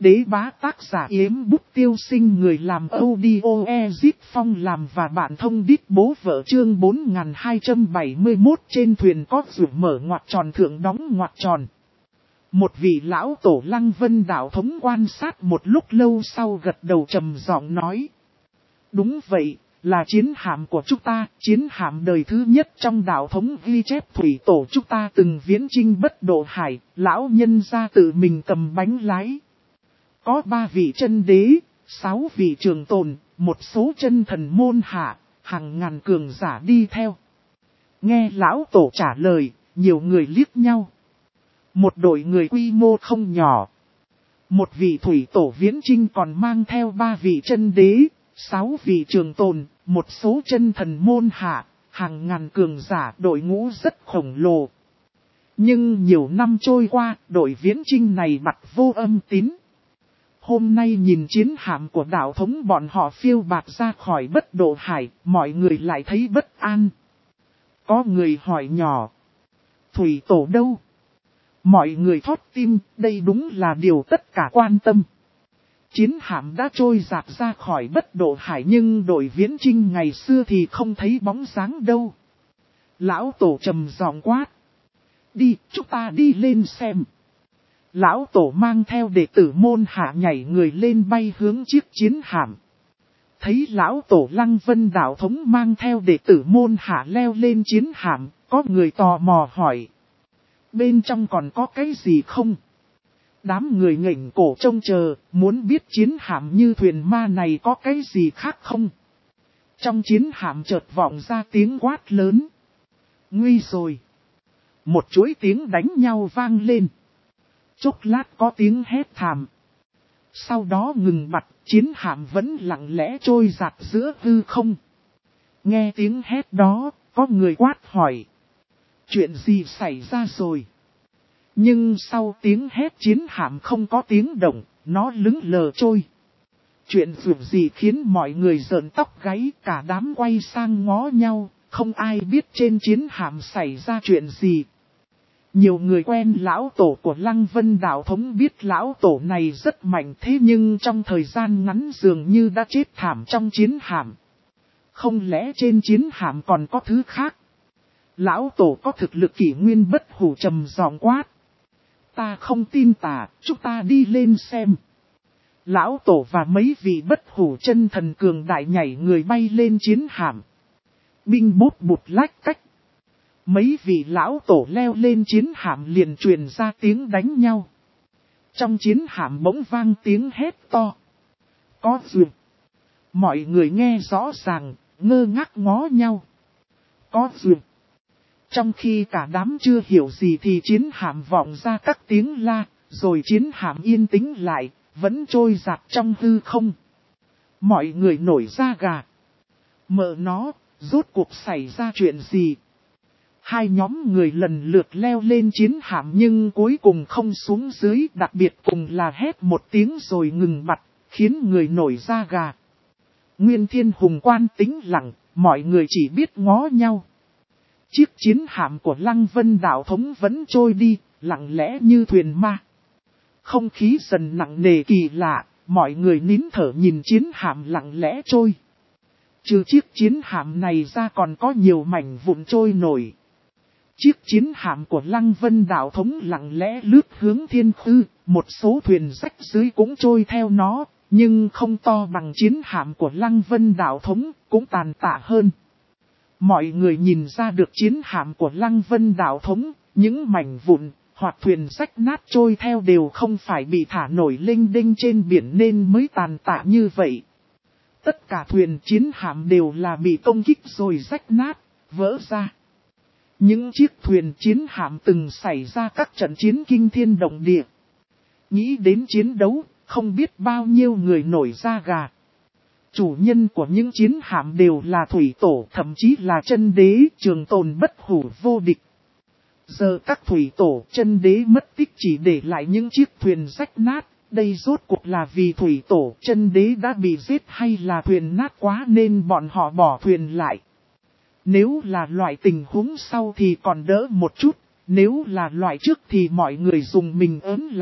Đế bá tác giả Yếm Bút Tiêu Sinh, người làm audio Ezip Phong làm và bạn thông đít bố vợ, chương 4271. Trên thuyền có rủ mở ngoặc tròn thượng đóng ngoặc tròn. Một vị lão tổ Lăng Vân đạo thống quan sát một lúc lâu sau gật đầu trầm giọng nói. Đúng vậy, là chiến hạm của chúng ta, chiến hạm đời thứ nhất trong đạo thống ghi chép thủy tổ chúng ta từng viễn chinh bất độ hải, lão nhân ra tự mình cầm bánh lái. Có 3 vị chân đế, 6 vị trường tồn, một số chân thần môn hạ, hàng ngàn cường giả đi theo. Nghe lão tổ trả lời, nhiều người liếc nhau. Một đội người quy mô không nhỏ. Một vị thủy tổ viễn chinh còn mang theo 3 vị chân đế, 6 vị trường tồn, một số chân thần môn hạ, hàng ngàn cường giả, đội ngũ rất khổng lồ. Nhưng nhiều năm trôi qua, đội viễn chinh này bặt vô âm tín. Hôm nay nhìn chiến hạm của đạo thống bọn họ phiêu bạt ra khỏi bất độ hải, mọi người lại thấy bất an. Có người hỏi nhỏ. Thủy tổ đâu? Mọi người thót tim, đây đúng là điều tất cả quan tâm. Chiến hạm đã trôi dạt ra khỏi bất độ hải nhưng đội viễn chinh ngày xưa thì không thấy bóng dáng đâu. Lão tổ trầm giọng quát. Đi, chúng ta đi lên xem. Lão tổ mang theo đệ tử môn hạ nhảy người lên bay hướng chiếc chiến hạm. Thấy lão tổ Lăng Vân đạo thống mang theo đệ tử môn hạ leo lên chiến hạm, có người tò mò hỏi. Bên trong còn có cái gì không? Đám người nghển cổ trông chờ, muốn biết chiến hạm như thuyền ma này có cái gì khác không? Trong chiến hạm chợt vọng ra tiếng quát lớn. Nguy rồi! Một chuỗi tiếng đánh nhau vang lên. Chốc lát có tiếng hét thảm. Sau đó ngừng bặt, chiến hạm vẫn lặng lẽ trôi dạt giữa hư không. Nghe tiếng hét đó, có người quát hỏi. Chuyện gì xảy ra rồi? Nhưng sau tiếng hét chiến hạm không có tiếng động, nó lững lờ trôi. Chuyện gì khiến mọi người rợn tóc gáy, cả đám quay sang ngó nhau, không ai biết trên chiến hạm xảy ra chuyện gì. Nhiều người quen lão tổ của Lăng Vân đạo thống biết lão tổ này rất mạnh, thế nhưng trong thời gian ngắn dường như đã chết thảm trong chiến hạm. Không lẽ trên chiến hạm còn có thứ khác? Lão tổ có thực lực kỷ nguyên bất hủ trầm giọng quát. Ta không tin tà, chúng ta đi lên xem. Lão tổ và mấy vị bất hủ chân thần cường đại nhảy người bay lên chiến hạm. Binh bút bụt lách cách. Mấy vị lão tổ leo lên chiến hạm liền truyền ra tiếng đánh nhau. Trong chiến hạm bỗng vang tiếng hét to. Có duyệt. Mọi người nghe rõ ràng, ngơ ngác ngó nhau. Có duyệt. Trong khi cả đám chưa hiểu gì thì chiến hạm vọng ra các tiếng la, rồi chiến hạm yên tĩnh lại, vẫn trôi dạt trong hư không. Mọi người nổi da gà. Mợ nó, rốt cuộc xảy ra chuyện gì? Hai nhóm người lần lượt leo lên chiến hạm nhưng cuối cùng không xuống dưới, đặc biệt cùng là hét một tiếng rồi ngừng bặt, khiến người nổi da gà. Nguyên Thiên Hùng Quan tĩnh lặng, mọi người chỉ biết ngó nhau. Chiếc chiến hạm của Lăng Vân đạo thống vẫn trôi đi, lặng lẽ như thuyền ma. Không khí dần nặng nề kỳ lạ, mọi người nín thở nhìn chiến hạm lặng lẽ trôi. Trừ chiếc chiến hạm này ra còn có nhiều mảnh vụn trôi nổi. Chiếc chiến hạm của Lăng Vân đạo thống lặng lẽ lướt hướng thiên khư, một số thuyền rách dưới cũng trôi theo nó, nhưng không to bằng chiến hạm của Lăng Vân đạo thống, cũng tàn tạ hơn. Mọi người nhìn ra được chiến hạm của Lăng Vân đạo thống, những mảnh vụn, hoặc thuyền rách nát trôi theo đều không phải bị thả nổi lênh đênh trên biển nên mới tàn tạ như vậy. Tất cả thuyền chiến hạm đều là bị công kích rồi rách nát, vỡ ra. Những chiếc thuyền chiến hạm từng xảy ra các trận chiến kinh thiên động địa. Nghĩ đến chiến đấu, không biết bao nhiêu người nổi da gà. Chủ nhân của những chiến hạm đều là thủy tổ, thậm chí là chân đế, trường tồn bất hủ vô địch. Giờ các thủy tổ, chân đế mất tích chỉ để lại những chiếc thuyền rách nát. Đây rốt cuộc là vì thủy tổ, chân đế đã bị giết hay là thuyền nát quá nên bọn họ bỏ thuyền lại. Nếu là loại tình huống sau thì còn đỡ một chút, nếu là loại trước thì mọi người dùng mình ớn lạnh,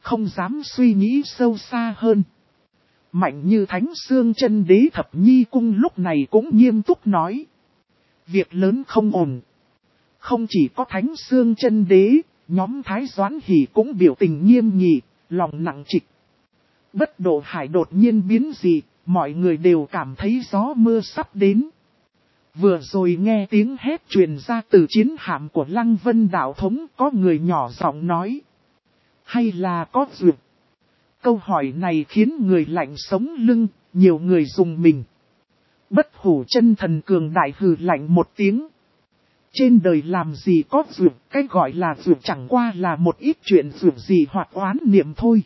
không dám suy nghĩ sâu xa hơn. Mạnh Như Thánh Xương Chân Đế Thập Nhi Cung lúc này cũng nghiêm túc nói. Việc lớn không ổn. Không chỉ có Thánh Xương Chân Đế, nhóm Thái Doãn Hỷ cũng biểu tình nghiêm nghị, lòng nặng trịch. Bất Độ Hải đột nhiên biến dị, mọi người đều cảm thấy gió mưa sắp đến. Vừa rồi nghe tiếng hét truyền ra từ chiến hạm của Lăng Vân Đạo Thống, có người nhỏ giọng nói. Hay là có duyệt? Câu hỏi này khiến người lạnh sống lưng, nhiều người dùng mình. Bất Hủ Chân Thần cường đại hừ lạnh một tiếng. Trên đời làm gì có duyệt, cái gọi là duyệt chẳng qua là một ít chuyện duyệt gì hoặc oán niệm thôi.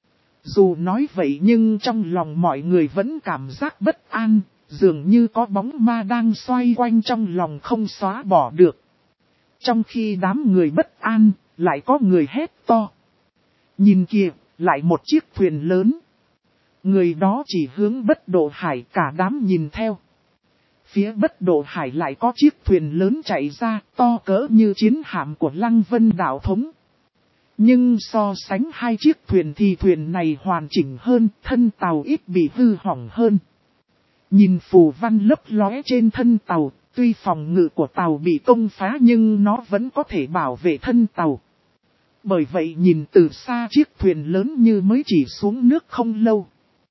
Dù nói vậy nhưng trong lòng mọi người vẫn cảm giác bất an, dường như có bóng ma đang xoay quanh trong lòng không xóa bỏ được. Trong khi đám người bất an, lại có người hét to. Nhìn kìa, lại một chiếc thuyền lớn. Người đó chỉ hướng Bất Độ Hải, cả đám nhìn theo. Phía Bất Độ Hải lại có chiếc thuyền lớn chạy ra, to cỡ như chiến hạm của Lăng Vân Đạo Thống. Nhưng so sánh hai chiếc thuyền thì thuyền này hoàn chỉnh hơn, thân tàu ít bị hư hỏng hơn. Nhìn phù văn lấp lóe trên thân tàu, tuy phòng ngự của tàu bị công phá nhưng nó vẫn có thể bảo vệ thân tàu. Bởi vậy nhìn từ xa chiếc thuyền lớn như mới chỉ xuống nước không lâu.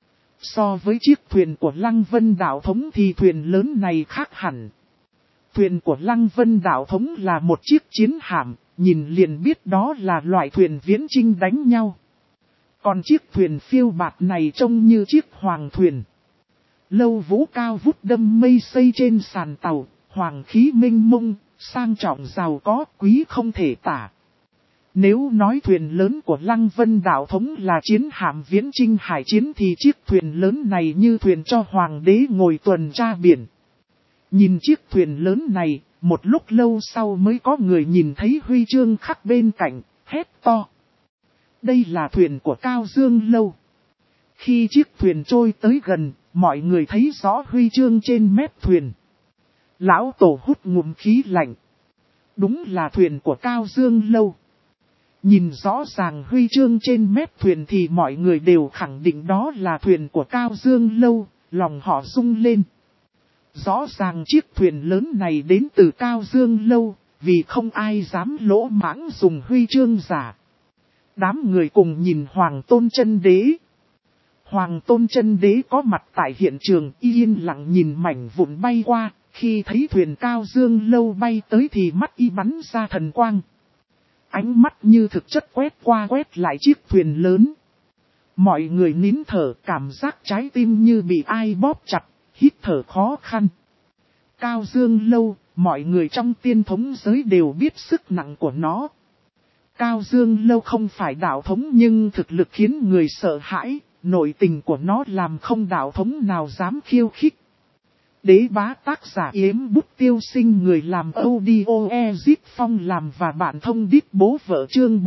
So với chiếc thuyền của Lăng Vân Đạo Thống thì thuyền lớn này khác hẳn. Thuyền của Lăng Vân Đạo Thống là một chiếc chiến hạm, nhìn liền biết đó là loại thuyền viễn chinh đánh nhau. Còn chiếc thuyền phiêu bạt này trông như chiếc hoàng thuyền. Lâu vũ cao vút đâm mây xây trên sàn tàu, hoàng khí mênh mông, sang trọng giàu có, quý không thể tả. Nếu nói thuyền lớn của Lăng Vân Đạo Thống là chiến hạm viễn chinh hải chiến thì chiếc thuyền lớn này như thuyền cho hoàng đế ngồi tuần tra biển. Nhìn chiếc thuyền lớn này, một lúc lâu sau mới có người nhìn thấy huy chương khắc bên cạnh, hét to. Đây là thuyền của Cao Dương Lâu. Khi chiếc thuyền trôi tới gần, mọi người thấy rõ huy chương trên mép thuyền. Lão Tổ hút ngụm khí lạnh. Đúng là thuyền của Cao Dương Lâu. Nhìn rõ ràng huy chương trên mép thuyền thì mọi người đều khẳng định đó là thuyền của Cao Dương Lâu, lòng họ rung lên. Rõ ràng chiếc thuyền lớn này đến từ Cao Dương Lâu, vì không ai dám lỗ mãng dùng huy chương giả. Đám người cùng nhìn Hoàng Tôn Chân Đế. Hoàng Tôn Chân Đế có mặt tại hiện trường, yên lặng nhìn mảnh vụn bay qua, khi thấy thuyền Cao Dương Lâu bay tới thì mắt y bắn ra thần quang. Ánh mắt như thực chất quét qua quét lại chiếc thuyền lớn. Mọi người nín thở, cảm giác trái tim như bị ai bóp chặt, hít thở khó khăn. Cao Dương Lâu, mọi người trong tiên thống giới đều biết sức nặng của nó. Cao Dương Lâu không phải đạo thống nhưng thực lực khiến người sợ hãi, nội tình của nó làm không đạo thống nào dám khiêu khích. Đế Bá tác giả Yếm Bút Tiêu Sinh, người làm audio Ezip Phong làm và bạn thông đít bố vợ, chương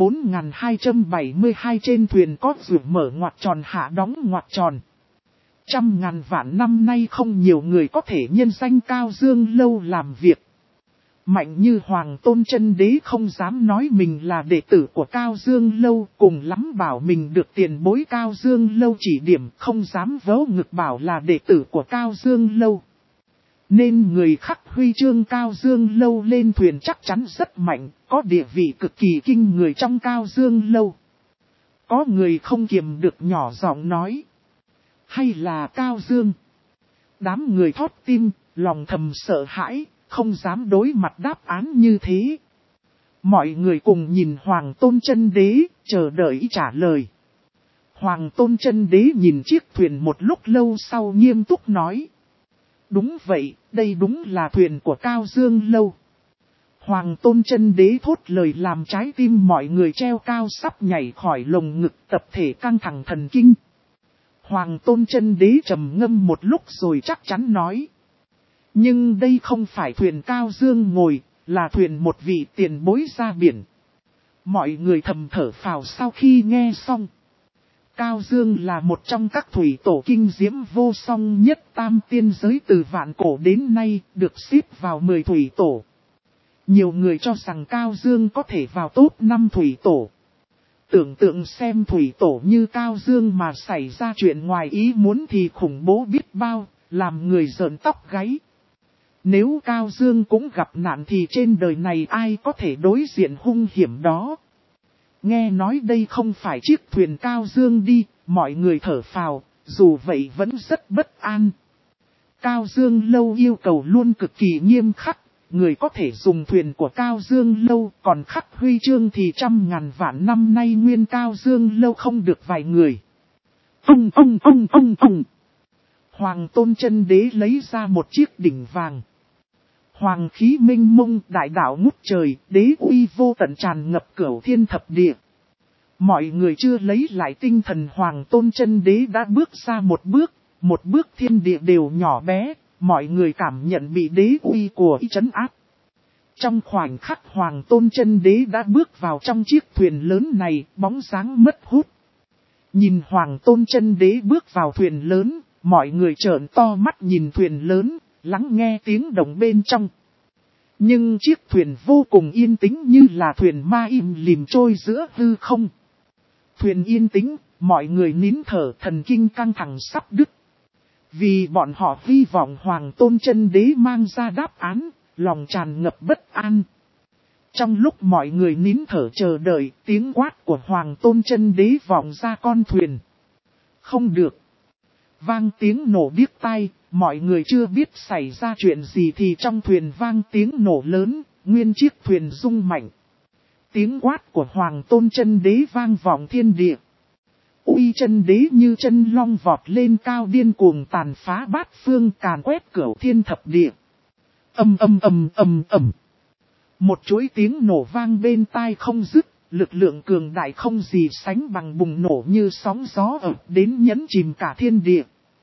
4272. Trên thuyền có rượu mở ngoặc tròn hạ đóng ngoặc tròn. Trăm ngàn vạn năm nay không nhiều người có thể nhân danh Cao Dương Lâu làm việc. Mạnh Như Hoàng Tôn Chân Đế không dám nói mình là đệ tử của Cao Dương Lâu, cùng lắm bảo mình được tiền bối Cao Dương Lâu chỉ điểm, không dám vớ ngực bảo là đệ tử của Cao Dương Lâu. Nên người khắc huy chương Cao Dương Lâu lên thuyền chắc chắn rất mạnh, có địa vị cực kỳ kinh người trong Cao Dương Lâu. Có người không kiềm được nhỏ giọng nói. Hay là Cao Dương? Đám người thót tim, lòng thầm sợ hãi, không dám đối mặt đáp án như thế. Mọi người cùng nhìn Hoàng Tôn Chân Đế, chờ đợi trả lời. Hoàng Tôn Chân Đế nhìn chiếc thuyền một lúc lâu sau nghiêm túc nói. Đúng vậy, đây đúng là thuyền của Cao Dương Lâu. Hoàng Tôn Chân Đế thốt lời làm trái tim mọi người treo cao sắp nhảy khỏi lồng ngực, tập thể căng thẳng thần kinh. Hoàng Tôn Chân Đế trầm ngâm một lúc rồi chắc chắn nói. Nhưng đây không phải thuyền Cao Dương ngồi, là thuyền một vị tiền bối ra biển. Mọi người thầm thở phào sau khi nghe xong. Cao Dương là một trong các thủy tổ kinh diễm vô song nhất tam tiên giới từ vạn cổ đến nay, được xếp vào 10 thủy tổ. Nhiều người cho rằng Cao Dương có thể vào top 5 thủy tổ. Tưởng tượng xem thủy tổ như Cao Dương mà xảy ra chuyện ngoài ý muốn thì khủng bố biết bao, làm người rợn tóc gáy. Nếu Cao Dương cũng gặp nạn thì trên đời này ai có thể đối diện hung hiểm đó. Nghe nói đây không phải chiếc thuyền Cao Dương đi, mọi người thở phào, dù vậy vẫn rất bất an. Cao Dương Lâu yêu cầu luôn cực kỳ nghiêm khắc, người có thể dùng thuyền của Cao Dương Lâu, còn khắc huy chương thì 100.000 vạn năm nay nguyên Cao Dương Lâu không được vài người. Ông. Hoàng Tôn Chân Đế lấy ra một chiếc đỉnh vàng. Hoàng khí minh mông, đại đạo ngút trời, đế uy vô tận tràn ngập cửu thiên thập địa. Mọi người chưa lấy lại tinh thần, Hoàng Tôn Chân Đế đã bước ra một bước thiên địa đều nhỏ bé, mọi người cảm nhận bị đế uy của ý trấn áp. Trong khoảnh khắc Hoàng Tôn Chân Đế đã bước vào trong chiếc thuyền lớn này, bóng dáng mất hút. Nhìn Hoàng Tôn Chân Đế bước vào thuyền lớn, mọi người trợn to mắt nhìn thuyền lớn, lắng nghe tiếng động bên trong. Nhưng chiếc thuyền vô cùng yên tĩnh như là thuyền ma im lìm trôi giữa hư không. Thuyền yên tĩnh, mọi người nín thở, thần kinh căng thẳng sắp đứt. Vì bọn họ hy vọng Hoàng Tôn Chân Đế mang ra đáp án, lòng tràn ngập bất an. Trong lúc mọi người nín thở chờ đợi, tiếng quát của Hoàng Tôn Chân Đế vọng ra con thuyền. Không được. Vang tiếng nổ điếc tai, mọi người chưa biết xảy ra chuyện gì thì trong thuyền vang tiếng nổ lớn, nguyên chiếc thuyền rung mạnh. Tiếng quát của Hoàng Tôn Chân Đế vang vọng thiên địa. Uy Chân Đế như chân long vọt lên cao, điên cuồng tàn phá bát phương, càn quét cửu thiên thập địa. Ầm. Một chuỗi tiếng nổ vang bên tai không dứt, lực lượng cường đại không gì sánh bằng bùng nổ như sóng gió ập đến nhấn chìm cả thiên địa.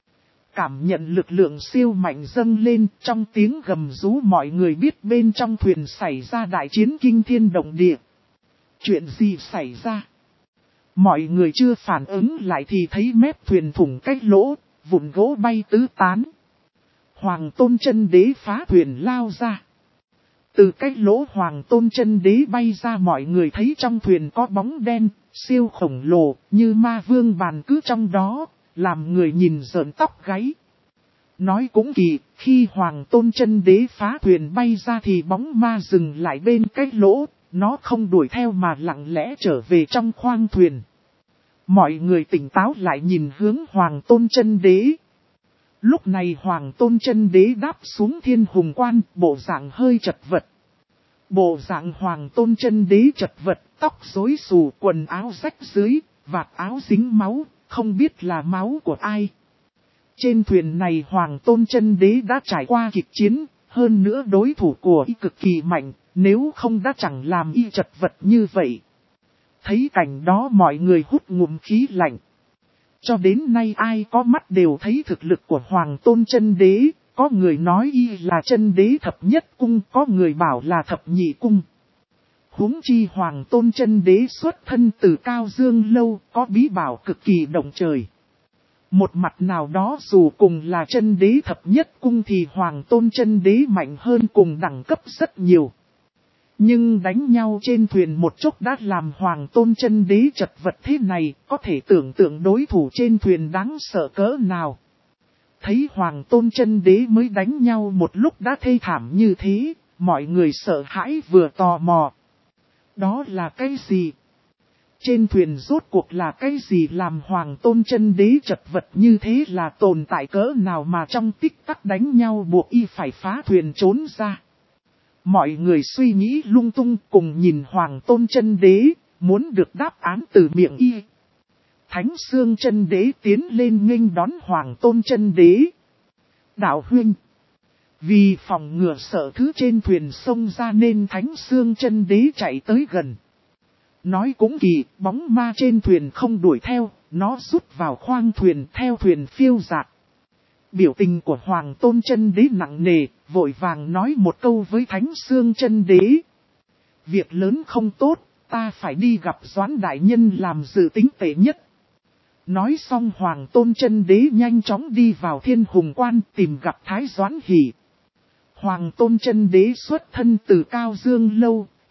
Cảm nhận lực lượng siêu mạnh dâng lên, trong tiếng gầm rú mọi người biết bên trong thuyền xảy ra đại chiến kinh thiên động địa. Chuyện gì xảy ra? Mọi người chưa phản ứng lại thì thấy mép thuyền thủng cách lỗ, vụn gỗ bay tứ tán. Hoàng Tôn Chân Đế phá thuyền lao ra. Từ cách lỗ Hoàng Tôn Chân Đế bay ra, mọi người thấy trong thuyền có bóng đen, siêu khổng lồ, như ma vương bàn cứ trong đó, làm người nhìn rợn tóc gáy. Nói cũng kỳ, khi Hoàng Tôn Chân Đế phá thuyền bay ra thì bóng ma dừng lại bên cách lỗ, nó không đuổi theo mà lặng lẽ trở về trong khoang thuyền. Mọi người tỉnh táo lại nhìn hướng Hoàng Tôn Chân Đế. Lúc này Hoàng Tôn Chân Đế đáp xuống Thiên Hùng Quan, bộ dạng hơi chật vật. Bộ dạng Hoàng Tôn Chân Đế chật vật, tóc rối xù, quần áo rách rưới, vạt áo dính máu, không biết là máu của ai. Trên thuyền này Hoàng Tôn Chân Đế đã trải qua kịch chiến, hơn nữa đối thủ của y cực kỳ mạnh, nếu không đã chẳng làm y chật vật như vậy. Thấy cảnh đó mọi người hút ngụm khí lạnh. Cho đến nay ai có mắt đều thấy thực lực của Hoàng Tôn Chân Đế, có người nói y là chân đế thập nhất cung, có người bảo là thập nhị cung. Huống chi Hoàng Tôn Chân Đế xuất thân từ Cao Dương Lâu, có bí bảo cực kỳ động trời. Một mặt nào đó dù cùng là chân đế thập nhất cung thì Hoàng Tôn Chân Đế mạnh hơn cùng đẳng cấp rất nhiều. Nhưng đánh nhau trên thuyền một chút đã làm Hoàng Tôn Chân Đế chật vật thế này, có thể tưởng tượng đối thủ trên thuyền đáng sợ cỡ nào. Thấy Hoàng Tôn Chân Đế mới đánh nhau một lúc đã thê thảm như thế, mọi người sợ hãi vừa tò mò. Đó là cái gì? Trên thuyền rốt cuộc là cái gì làm Hoàng Tôn Chân Đế chật vật như thế, là tồn tại cỡ nào mà trong tích tắc đánh nhau buộc y phải phá thuyền trốn ra. Mọi người suy nghĩ lung tung cùng nhìn Hoàng Tôn Chân Đế, muốn được đáp án từ miệng y. Thánh Xương Chân Đế tiến lên nghênh đón Hoàng Tôn Chân Đế. Đạo huynh, vì phòng ngừa sợ thứ trên thuyền xông ra nên Thánh Xương Chân Đế chạy tới gần. Nói cũng kỳ, bóng ma trên thuyền không đuổi theo, nó rút vào khoang thuyền theo thuyền phiêu dạt. Biểu tình của Hoàng Tôn Chân Đế nặng nề, vội vàng nói một câu với Thánh Xương Chân Đế. Việc lớn không tốt, ta phải đi gặp Doãn đại nhân làm dự tính tệ nhất. Nói xong Hoàng Tôn Chân Đế nhanh chóng đi vào Thiên Hùng Quan tìm gặp Thái Doãn Hỷ. Hoàng Tôn Chân Đế xuất thân từ Cao Dương Lâu,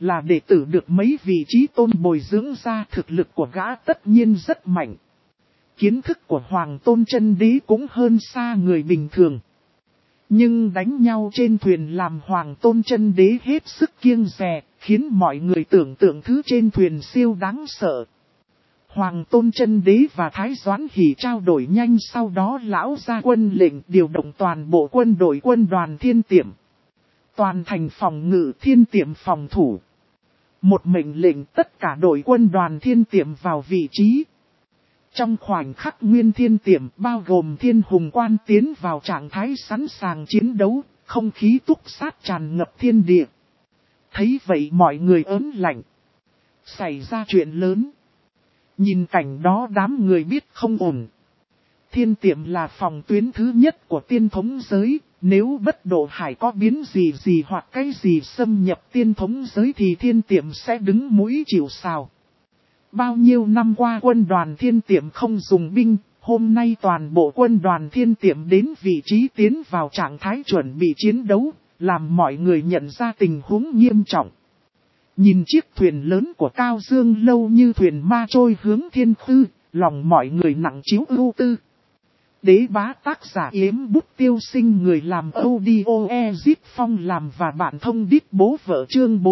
là đệ tử được mấy vị trí tôn bồi dưỡng ra, thực lực của gã tất nhiên rất mạnh. Kiến thức của Hoàng Tôn Chân Đế cũng hơn xa người bình thường. Nhưng đánh nhau trên thuyền làm Hoàng Tôn Chân Đế hết sức kiêng dè, khiến mọi người tưởng tượng thứ trên thuyền siêu đáng sợ. Hoàng Tôn Chân Đế và Thái Doãn Hỷ trao đổi nhanh, sau đó lão ra quân lệnh điều động toàn bộ quân đội quân đoàn Thiên Tiệm. Toàn thành phòng ngự, Thiên Tiệm phòng thủ. Một mệnh lệnh tất cả đội quân đoàn Thiên Tiệm vào vị trí. Trong khoảnh khắc Nguyên Thiên Tiệm bao gồm Thiên Hùng Quan tiến vào trạng thái sẵn sàng chiến đấu, không khí túc sát tràn ngập thiên địa. Thấy vậy mọi người ớn lạnh. Xảy ra chuyện lớn. Nhìn cảnh đó đám người biết không ổn. Thiên Tiệm là phòng tuyến thứ nhất của tiên thống giới. Nếu Bất Độ Hải có biến gì hoặc cái gì xâm nhập tiên thống giới thì Thiên Tiệm sẽ đứng mũi chịu sào. Bao nhiêu năm qua quân đoàn Thiên Tiệm không dùng binh, hôm nay toàn bộ quân đoàn Thiên Tiệm đến vị trí tiến vào trạng thái chuẩn bị chiến đấu, làm mọi người nhận ra tình huống nghiêm trọng. Nhìn chiếc thuyền lớn của Cao Dương Lâu như thuyền ma trôi hướng thiên khư, lòng mọi người nặng chiếu ưu tư. Đế bá tác giả Yếm Bút Tiêu Sinh, người làm audio Ezip Phong làm và bạn thông đít bố vợ, chương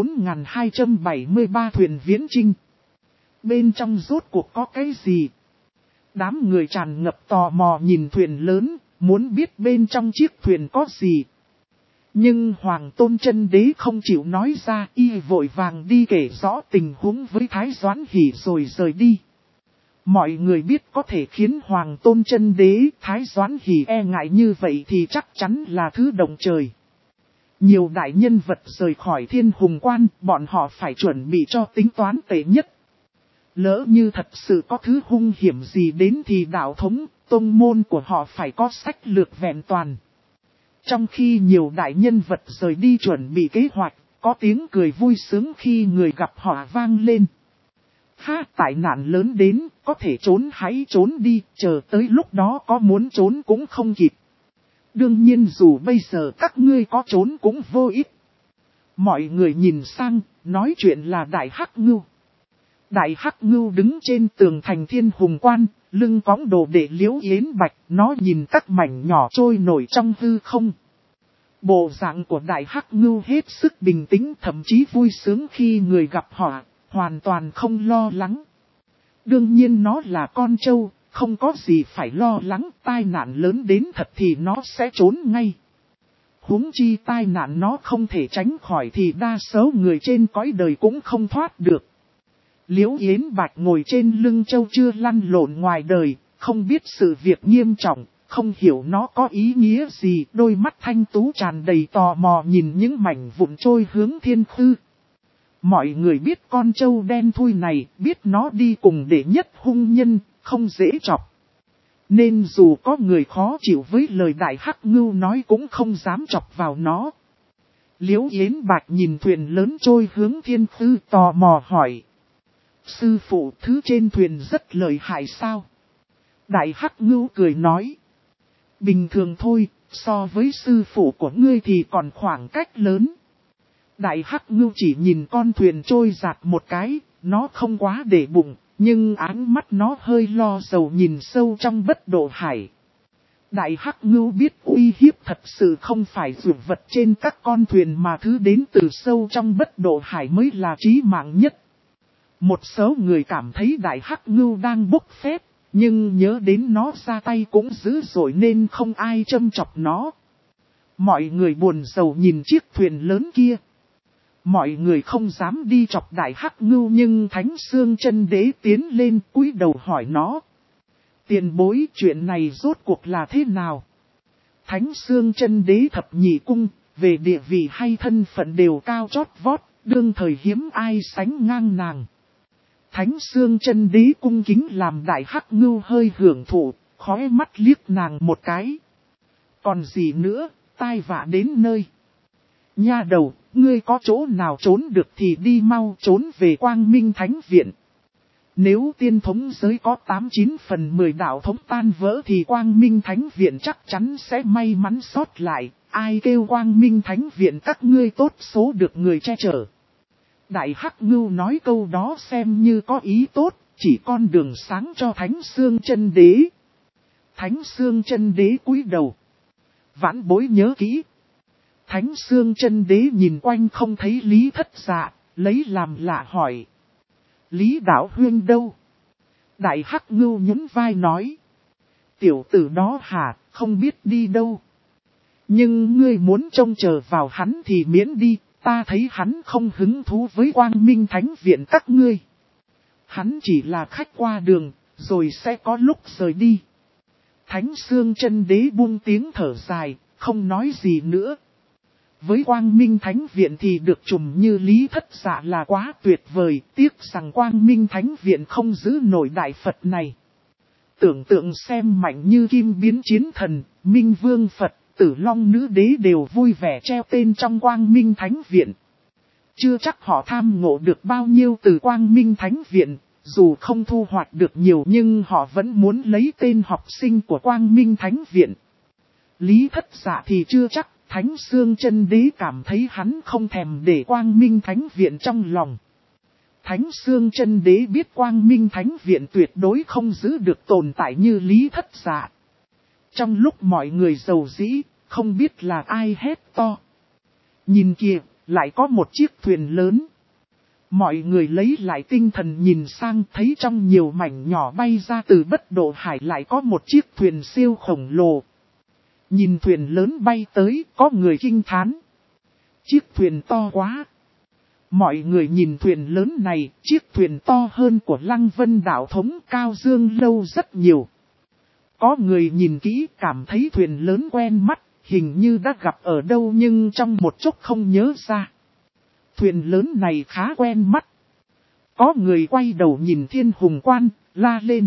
4273 thuyền viễn chinh. Bên trong rốt cuộc có cái gì? Đám người tràn ngập tò mò nhìn thuyền lớn, muốn biết bên trong chiếc thuyền có gì. Nhưng Hoàng Tôn Chân Đế không chịu nói ra, y vội vàng đi kể rõ tình huống với Thái Doãn Hỷ rồi rời đi. Mọi người biết có thể khiến Hoàng Tôn Chân Đế, Thái Doãn Hỷ e ngại như vậy thì chắc chắn là thứ động trời. Nhiều đại nhân vật rời khỏi Thiên Hùng Quan, bọn họ phải chuẩn bị cho tính toán tệ nhất. Lỡ như thật sự có thứ hung hiểm gì đến thì đạo thống, tông môn của họ phải có sách lược vẹn toàn. Trong khi nhiều đại nhân vật rời đi chuẩn bị kế hoạch, có tiếng cười vui sướng khi người gặp họ vang lên. Ha, tai nạn lớn đến, có thể trốn hãy trốn đi, chờ tới lúc đó có muốn trốn cũng không kịp. Đương nhiên dù bây giờ các ngươi có trốn cũng vô ích. Mọi người nhìn sang, nói chuyện là Đại Hắc Ngưu. Đại Hắc Ngưu đứng trên tường thành Thiên Hùng Quan, lưng cõng đồ đệ Liễu Yến Bạch, nó nhìn các mảnh nhỏ trôi nổi trong hư không. Bộ dạng của Đại Hắc Ngưu hết sức bình tĩnh, thậm chí vui sướng khi người gặp họ, hoàn toàn không lo lắng. Đương nhiên nó là con trâu, không có gì phải lo lắng, tai nạn lớn đến thật thì nó sẽ trốn ngay. Huống chi tai nạn nó không thể tránh khỏi thì đa số người trên cõi đời cũng không thoát được. Liễu Yến Bạch ngồi trên lưng trâu chưa lăn lộn ngoài đời, không biết sự việc nghiêm trọng, không hiểu nó có ý nghĩa gì, đôi mắt thanh tú tràn đầy tò mò nhìn những mảnh vụn trôi hướng thiên khư. Mọi người biết con trâu đen thui này, biết nó đi cùng đệ nhất hung nhân, không dễ chọc. Nên dù có người khó chịu với lời Đại Hắc Ngưu nói cũng không dám chọc vào nó. Liễu Yến Bạch nhìn thuyền lớn trôi hướng thiên khư tò mò hỏi. Sư phụ, thứ trên thuyền rất lợi hại sao? Đại Hắc Ngưu cười nói. Bình thường thôi, so với sư phụ của ngươi thì còn khoảng cách lớn. Đại Hắc Ngưu chỉ nhìn con thuyền trôi giạt một cái, nó không quá để bụng, nhưng áng mắt nó hơi lo sầu nhìn sâu trong Bất Độ Hải. Đại Hắc Ngưu biết uy hiếp thật sự không phải dược vật trên các con thuyền mà thứ đến từ sâu trong Bất Độ Hải mới là chí mạng nhất. Một số người cảm thấy Đại Hắc Ngưu đang bốc phét, nhưng nhớ đến nó ra tay cũng dữ dội nên không ai châm chọc nó. Mọi người buồn rầu nhìn chiếc thuyền lớn kia. Mọi người không dám đi chọc Đại Hắc Ngưu nhưng Thánh Xương Chân Đế tiến lên cúi đầu hỏi nó. Tiền bối, chuyện này rốt cuộc là thế nào? Thánh Xương Chân Đế thập nhị cung, về địa vị hay thân phận đều cao chót vót, đương thời hiếm ai sánh ngang nàng. Thánh Xương Chân Đế cung kính làm Đại Hắc Ngưu hơi hưởng thụ, khóe mắt liếc nàng một cái. Còn gì nữa, tai vạ đến nơi. Nha đầu, ngươi có chỗ nào trốn được thì đi mau trốn về Quang Minh Thánh Viện. Nếu tiên thống giới có 89 phần 10 đạo thống tan vỡ thì Quang Minh Thánh Viện chắc chắn sẽ may mắn sót lại. Ai kêu Quang Minh Thánh Viện các ngươi tốt số được người che chở. Đại Hắc Ngưu nói câu đó xem như có ý tốt, chỉ con đường sáng cho Thánh Xương Chân Đế. Thánh Xương Chân Đế cúi đầu. Vãn bối nhớ kỹ. Thánh Xương Chân Đế nhìn quanh không thấy Lý Thất Dạ, lấy làm lạ hỏi. Lý Đạo Huyên đâu? Đại Hắc Ngưu nhún vai nói. Tiểu tử đó hả, không biết đi đâu. Nhưng ngươi muốn trông chờ vào hắn thì miễn đi, ta thấy hắn không hứng thú với Quang Minh Thánh Viện các ngươi. Hắn chỉ là khách qua đường, rồi sẽ có lúc rời đi. Thánh Xương Chân Đế buông tiếng thở dài, không nói gì nữa. Với Quang Minh Thánh Viện thì được trùm như Lý Thất Dạ là quá tuyệt vời, tiếc rằng Quang Minh Thánh Viện không giữ nổi Đại Phật này. Tưởng tượng xem mạnh như Kim Biến Chiến Thần, Minh Vương Phật, Tử Long Nữ Đế đều vui vẻ treo tên trong Quang Minh Thánh Viện. Chưa chắc họ tham ngộ được bao nhiêu từ Quang Minh Thánh Viện, dù không thu hoạch được nhiều nhưng họ vẫn muốn lấy tên học sinh của Quang Minh Thánh Viện. Lý Thất Dạ thì chưa chắc, Thánh Xương Chân Đế cảm thấy hắn không thèm để Quang Minh Thánh Viện trong lòng. Thánh Xương Chân Đế biết Quang Minh Thánh Viện tuyệt đối không giữ được tồn tại như Lý Thất Dạ. Trong lúc mọi người rầu rĩ, không biết là ai hét to. Nhìn kìa, lại có một chiếc thuyền lớn. Mọi người lấy lại tinh thần nhìn sang thấy trong nhiều mảnh nhỏ bay ra từ Bất Độ Hải lại có một chiếc thuyền siêu khổng lồ. Nhìn thuyền lớn bay tới, có người kinh thán. Chiếc thuyền to quá. Mọi người nhìn thuyền lớn này, chiếc thuyền to hơn của Lăng Vân Đạo Thống Cao Dương Lâu rất nhiều. Có người nhìn kỹ cảm thấy thuyền lớn quen mắt, hình như đã gặp ở đâu nhưng trong một chốc không nhớ ra. Thuyền lớn này khá quen mắt. Có người quay đầu nhìn Thiên Hùng Quan, la lên.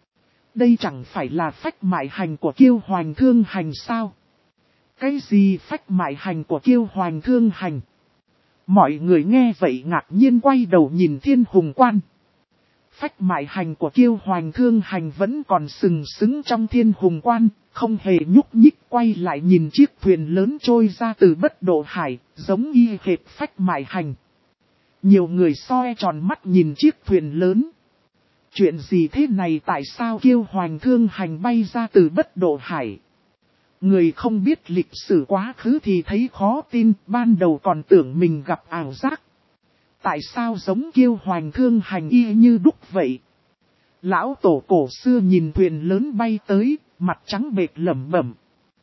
Đây chẳng phải là phách mại hành của Kiêu Hoành Thương Hành sao? Cái gì phách mại hành của Kiêu Hoành Thương Hành? Mọi người nghe vậy ngạc nhiên quay đầu nhìn Thiên Hùng Quan. Phách mại hành của Kiêu Hoành Thương Hành vẫn còn sừng sững trong Thiên Hùng Quan, không hề nhúc nhích quay lại nhìn chiếc thuyền lớn trôi ra từ Bất Độ Hải, giống y hệt phách mại hành. Nhiều người soi tròn mắt nhìn chiếc thuyền lớn. Chuyện gì thế này, tại sao Kiêu Hoành Thương Hành bay ra từ Bất Độ Hải? Người không biết lịch sử quá khứ thì thấy khó tin, ban đầu còn tưởng mình gặp ảo giác. Tại sao giống Kiêu Hoành Thương Hành y như đúc vậy? Lão tổ cổ xưa nhìn thuyền lớn bay tới, mặt trắng bệch lẩm bẩm.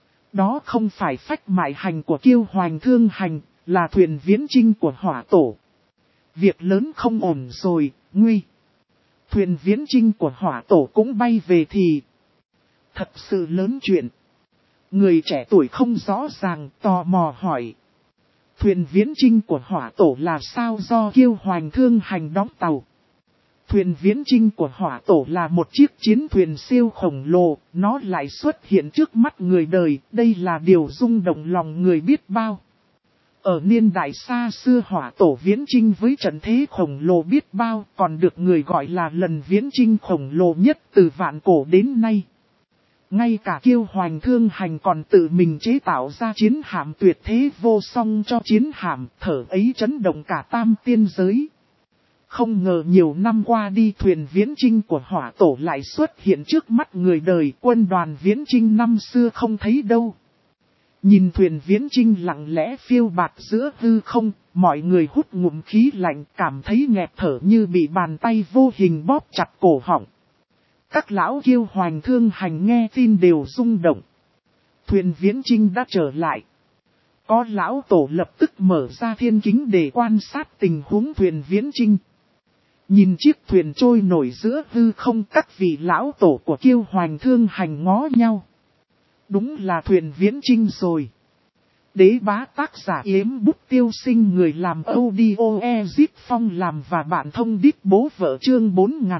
Đó không phải phách mại hành của Kiêu Hoành Thương Hành, là thuyền viễn chinh của hỏa tổ. Việc lớn không ổn rồi, nguy. Thuyền viễn chinh của hỏa tổ cũng bay về thì thật sự lớn chuyện. Người trẻ tuổi không rõ ràng, tò mò hỏi. Thuyền viễn chinh của hỏa tổ là sao, do Kiêu Hoành Thương Hành đóng tàu? Thuyền viễn chinh của hỏa tổ là một chiếc chiến thuyền siêu khổng lồ, nó lại xuất hiện trước mắt người đời, đây là điều rung động lòng người biết bao. Ở niên đại xa xưa hỏa tổ viễn chinh với trận thế khổng lồ biết bao, còn được người gọi là lần viễn chinh khổng lồ nhất từ vạn cổ đến nay. Ngay cả Kiêu Hoành Thương Hành còn tự mình chế tạo ra chiến hạm tuyệt thế vô song cho chiến hạm, thở ấy chấn động cả tam tiên giới. Không ngờ nhiều năm qua đi thuyền viễn chinh của hỏa tổ lại xuất hiện trước mắt người đời, quân đoàn viễn chinh năm xưa không thấy đâu. Nhìn thuyền viễn chinh lặng lẽ phiêu bạt giữa hư không, mọi người hút ngụm khí lạnh cảm thấy nghẹt thở như bị bàn tay vô hình bóp chặt cổ họng. Các lão Kiêu Hoành Thương Hành nghe tin đều rung động. Thuyền viễn chinh đã trở lại. Có lão tổ lập tức mở ra thiên kính để quan sát tình huống thuyền viễn chinh. Nhìn chiếc thuyền trôi nổi giữa hư không, các vị lão tổ của Kiêu Hoành Thương Hành ngó nhau. Đúng là thuyền viễn chinh rồi. Đế bá tác giả Yếm Bút Tiêu Sinh, người làm audio Ezip Phong làm và bạn thông đít bố vợ, chương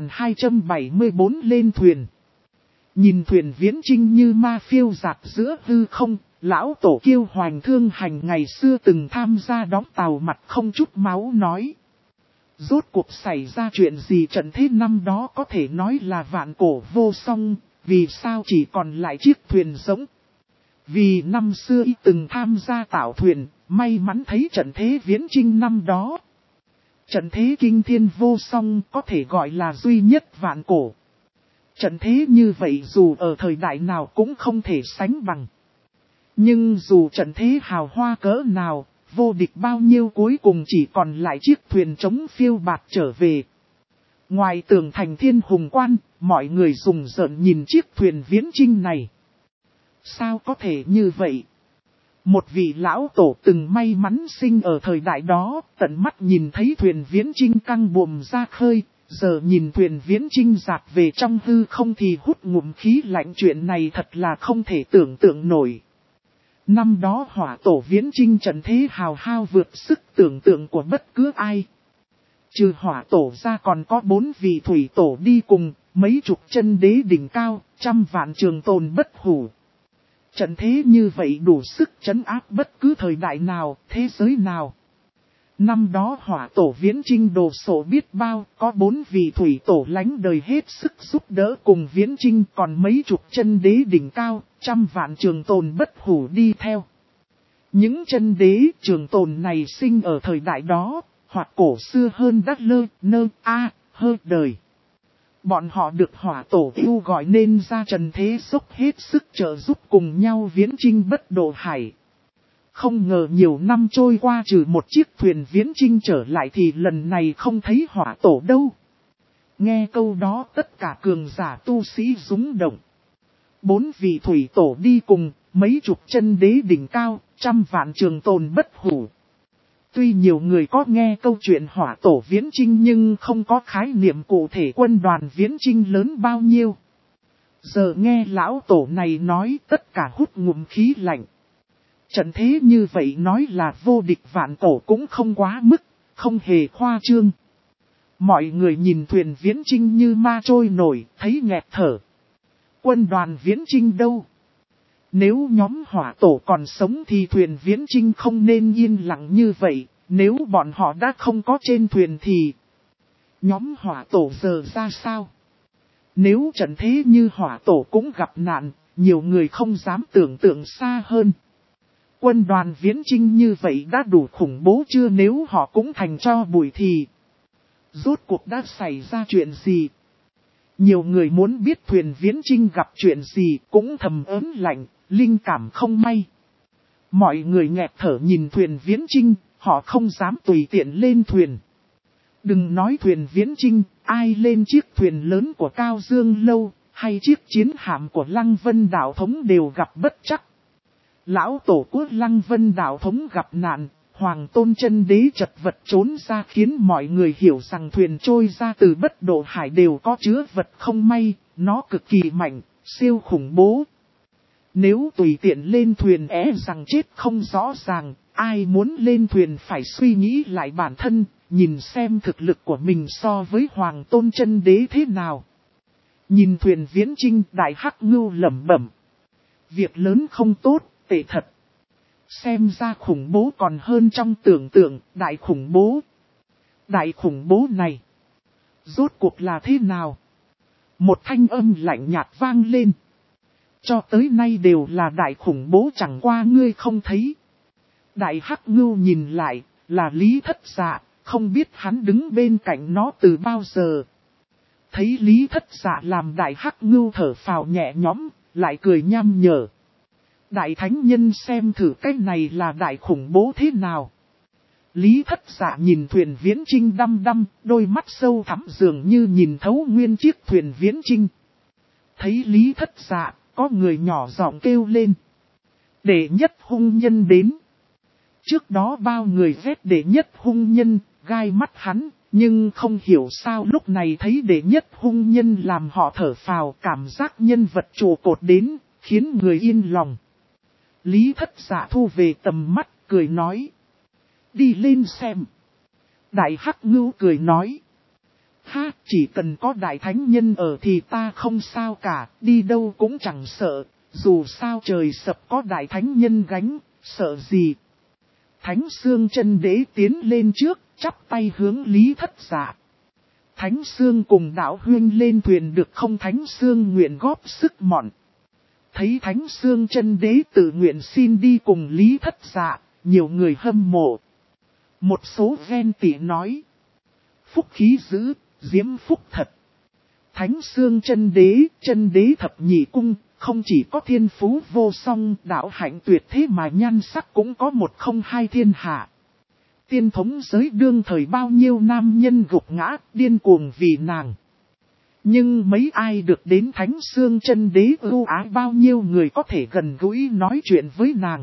4274 lên thuyền. Nhìn thuyền viễn chinh như ma phiêu dạt giữa hư không, lão tổ Kiêu Hoành Thương Hành ngày xưa từng tham gia đóng tàu mặt không chút máu nói. Rốt cuộc xảy ra chuyện gì, trận thế năm đó có thể nói là vạn cổ vô song, vì sao chỉ còn lại chiếc thuyền rỗng? Vì năm xưa y từng tham gia tạo thuyền, may mắn thấy trận thế viễn chinh năm đó. Trận thế kinh thiên vô song có thể gọi là duy nhất vạn cổ. Trận thế như vậy dù ở thời đại nào cũng không thể sánh bằng. Nhưng dù trận thế hào hoa cỡ nào, vô địch bao nhiêu cuối cùng chỉ còn lại chiếc thuyền chống phiêu bạt trở về. Ngoài tường thành Thiên Hùng Quan, mọi người rùng rợn nhìn chiếc thuyền viễn chinh này. Sao có thể như vậy? Một vị lão tổ từng may mắn sinh ở thời đại đó, tận mắt nhìn thấy thuyền viễn chinh căng buồm ra khơi, giờ nhìn thuyền viễn chinh dạt về trong hư không thì hút ngụm khí lạnh, chuyện này thật là không thể tưởng tượng nổi. Năm đó hỏa tổ viễn chinh trận thế hào hao vượt sức tưởng tượng của bất cứ ai. Trừ hỏa tổ ra còn có 4 vị thủy tổ đi cùng, mấy chục chân đế đỉnh cao, trăm vạn trường tồn bất hủ. Trận thế như vậy đủ sức trấn áp bất cứ thời đại nào, thế giới nào. Năm đó hỏa tổ viễn chinh đồ sộ biết bao, có 4 vị thủy tổ lánh đời hết sức giúp đỡ cùng viễn chinh, còn mấy chục chân đế đỉnh cao, trăm vạn trường tồn bất hủ đi theo. Những chân đế trường tồn này sinh ở thời đại đó, hoặc cổ xưa hơn đắc lơ, nơ, hơ đời. Bọn họ được hỏa tổ yêu gọi nên ra trần thế dốc hết sức trợ giúp cùng nhau viễn chinh bất độ hải. Không ngờ nhiều năm trôi qua trừ một chiếc thuyền viễn chinh trở lại thì lần này không thấy hỏa tổ đâu. Nghe câu đó tất cả cường giả tu sĩ rúng động. 4 vị thủy tổ đi cùng, mấy chục chân đế đỉnh cao, trăm vạn trường tồn bất hủ. Tuy nhiều người có nghe câu chuyện hỏa tổ viễn chinh nhưng không có khái niệm cụ thể quân đoàn viễn chinh lớn bao nhiêu. Giờ nghe lão tổ này nói tất cả hút ngụm khí lạnh. Trận thế như vậy nói là vô địch vạn cổ cũng không quá mức, không hề khoa trương. Mọi người nhìn thuyền viễn chinh như ma trôi nổi, thấy nghẹt thở. Quân đoàn viễn chinh đâu? Nếu nhóm hỏa tổ còn sống thì thuyền viễn chinh không nên yên lặng như vậy, nếu bọn họ đã không có trên thuyền thì nhóm hỏa tổ giờ ra sao? Nếu trận thế như hỏa tổ cũng gặp nạn, nhiều người không dám tưởng tượng xa hơn. Quân đoàn viễn chinh như vậy đã đủ khủng bố chưa, nếu họ cũng thành tro bụi thì rốt cuộc đã xảy ra chuyện gì? Nhiều người muốn biết thuyền viễn chinh gặp chuyện gì cũng thầm ớn lạnh, linh cảm không may. Mọi người nghẹt thở nhìn thuyền viễn chinh, họ không dám tùy tiện lên thuyền. Đừng nói thuyền viễn chinh, ai lên chiếc thuyền lớn của Cao Dương Lâu, hay chiếc chiến hạm của Lăng Vân Đạo Thống đều gặp bất trắc. Lão tổ của Lăng Vân Đạo Thống gặp nạn, Hoàng Tôn Chân Đế chật vật trốn ra khiến mọi người hiểu rằng thuyền trôi ra từ bất độ hải đều có chứa vật không may, nó cực kỳ mạnh, siêu khủng bố. Nếu tùy tiện lên thuyền rằng chết không rõ ràng, ai muốn lên thuyền phải suy nghĩ lại bản thân, nhìn xem thực lực của mình so với Hoàng Tôn Chân Đế thế nào. Nhìn thuyền viễn chinh, Đại Hắc Ngưu lẩm bẩm. Việc lớn không tốt, tệ thật. Xem ra khủng bố còn hơn trong tưởng tượng, đại khủng bố. Đại khủng bố này, rốt cuộc là thế nào? Một thanh âm lạnh nhạt vang lên. Cho tới nay đều là đại khủng bố, chẳng qua ngươi không thấy. Đại Hắc Ngưu nhìn lại, là Lý Thất Dạ, không biết hắn đứng bên cạnh nó từ bao giờ. Thấy Lý Thất Dạ làm Đại Hắc Ngưu thở phào nhẹ nhõm, lại cười nham nhở. Đại thánh nhân xem thử cái này là đại khủng bố thế nào. Lý Thất Dạ nhìn thuyền viễn chinh đăm đăm, đôi mắt sâu thẳm dường như nhìn thấu nguyên chiếc thuyền viễn chinh. Thấy Lý Thất Dạ, có người nhỏ giọng kêu lên. Đệ nhất hung nhân đến. Trước đó bao người ghét đệ nhất hung nhân, gai mắt hắn, nhưng không hiểu sao lúc này thấy đệ nhất hung nhân làm họ thở phào, cảm giác nhân vật trụ cột đến, khiến người yên lòng. Lý Thất Dạ thu về tầm mắt, cười nói. Đi lên xem. Đại Hắc Ngưu cười nói. Ha, chỉ cần có đại thánh nhân ở thì ta không sao cả, đi đâu cũng chẳng sợ, dù sao trời sập có đại thánh nhân gánh, sợ gì. Thánh Xương Chân Đế tiến lên trước, chắp tay hướng Lý Thất Dạ. Thánh Xương cùng đạo huyên lên thuyền được không? Thánh Xương nguyện góp sức mọn. Thấy Thánh Xương Chân Đế tự nguyện xin đi cùng Lý Thất Dạ, nhiều người hâm mộ. Một số ghen tị nói. phúc khí dữ, diễm phúc thật. Thánh xương chân đế thập nhị cung, không chỉ có thiên phú vô song, đạo hạnh tuyệt thế mà nhan sắc cũng có một không hai thiên hạ. Tiên thống giới đương thời bao nhiêu nam nhân gục ngã, điên cuồng vì nàng. Nhưng mấy ai được đến thánh xương chân đế ưu ái, bao nhiêu người có thể gần gũi nói chuyện với nàng.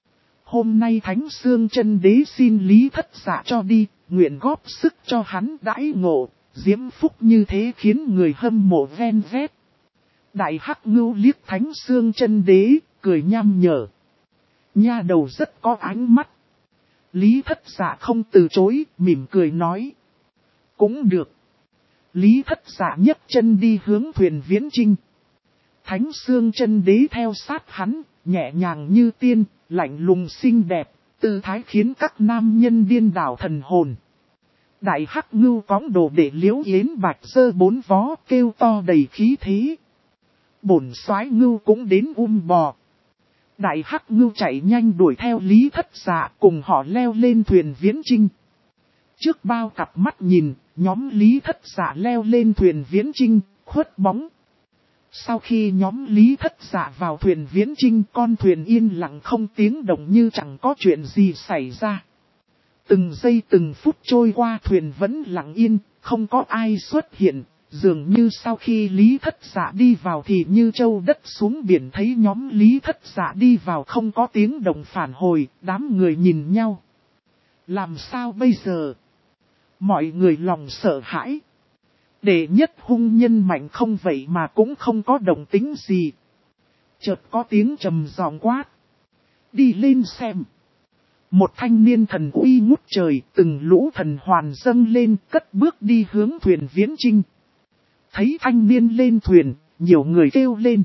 Hôm nay thánh xương chân đế xin Lý Thất Dạ cho đi, nguyện góp sức cho hắn đãi ngộ, diễm phúc như thế khiến người hâm mộ ven vét. Đại Hắc Ngưu liếc thánh xương chân đế, cười nham nhở. Nha đầu rất có ánh mắt. Lý Thất Dạ không từ chối, mỉm cười nói. Cũng được. Lý Thất Dạ nhấc chân đi hướng thuyền viễn chinh. Thánh xương chân đế theo sát hắn, nhẹ nhàng như tiên, lạnh lùng xinh đẹp, tư thái khiến các nam nhân điên đảo thần hồn. Đại Hắc Ngưu cõng đồ để Liễu Yến Bạch giơ bốn vó, kêu to đầy khí thế. Bổn soái Ngưu cũng đến bò. Đại Hắc Ngưu chạy nhanh đuổi theo Lý Thất Dạ, cùng họ leo lên thuyền viễn chinh. Trước bao cặp mắt nhìn, nhóm Lý Thất Dạ leo lên thuyền viễn chinh, khuất bóng. Sau khi nhóm Lý Thất Dạ vào thuyền viễn chinh, con thuyền yên lặng không tiếng động như chẳng có chuyện gì xảy ra. Từng giây từng phút trôi qua, thuyền vẫn lặng yên, không có ai xuất hiện. Dường như sau khi Lý Thất Dạ đi vào thì như châu đất xuống biển, thấy nhóm Lý Thất Dạ đi vào không có tiếng động phản hồi, đám người nhìn nhau. Làm sao bây giờ? Mọi người lòng sợ hãi. Đệ nhất hung nhân mạnh không vậy mà cũng không có động tính gì. Chợt có tiếng trầm giọng quát. Đi lên xem. Một thanh niên thần uy ngút trời, từng lũ thần hoàn dâng lên, cất bước đi hướng thuyền viễn chinh. Thấy thanh niên lên thuyền, nhiều người kêu lên.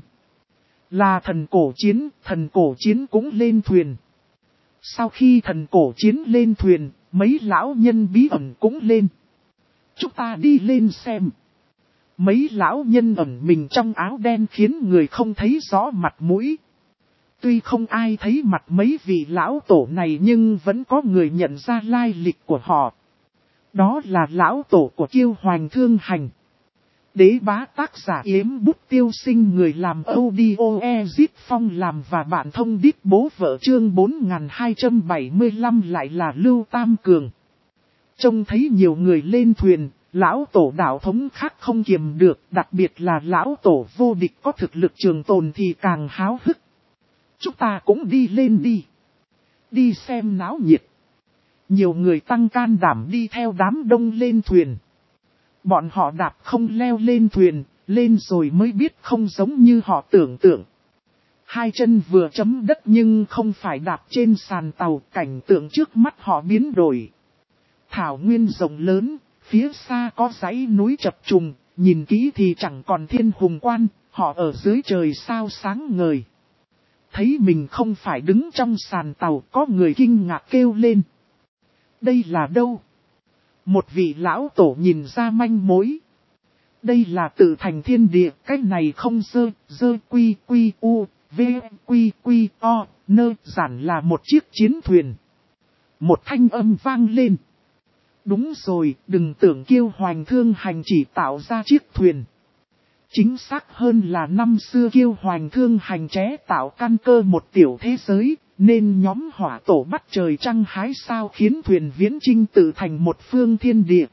Là thần cổ chiến cũng lên thuyền. Sau khi thần cổ chiến lên thuyền, mấy lão nhân bí ẩn cũng lên. Chúng ta đi lên xem. Mấy lão nhân ẩn mình trong áo đen khiến người không thấy rõ mặt mũi. Tuy không ai thấy mặt mấy vị lão tổ này nhưng vẫn có người nhận ra lai lịch của họ. Đó là lão tổ của Kiêu Hoành Thương Hành. Đế bá tác giả Yếm Bút Tiêu Sinh, người làm audio Ezit Phong làm và bạn thông đít bố vợ, chương 4275 lại là Lưu Tam Cường. Trông thấy nhiều người lên thuyền, lão tổ đạo thống khác không kiềm được, đặc biệt là lão tổ vô địch có thực lực trường tồn thì càng háo hức. Chúng ta cũng đi lên đi. Đi xem náo nhiệt. Nhiều người tăng can đảm đi theo đám đông lên thuyền. Bọn họ đạp không leo lên thuyền, lên rồi mới biết không giống như họ tưởng tượng. Hai chân vừa chấm đất nhưng không phải đạp trên sàn tàu, cảnh tượng trước mắt họ biến đổi. Thảo nguyên rộng lớn, phía xa có dãy núi chập trùng, nhìn kỹ thì chẳng còn thiên hùng quan, họ ở dưới trời sao sáng ngời. Thấy mình không phải đứng trong sàn tàu, có người kinh ngạc kêu lên. Đây là đâu? Một vị lão tổ nhìn ra manh mối. Đây là tự thành thiên địa, cái này không dơ quy u, v quy o, nơ giản là một chiếc chiến thuyền. Một thanh âm vang lên. Đúng rồi, đừng tưởng Kiêu Hoành Thương Hành chỉ tạo ra chiếc thuyền. Chính xác hơn là năm xưa Kiêu Hoành Thương Hành chế tạo căn cơ một tiểu thế giới, nên nhóm hỏa tổ bắt trời trăng hái sao khiến thuyền viễn chinh tự thành một phương thiên địa.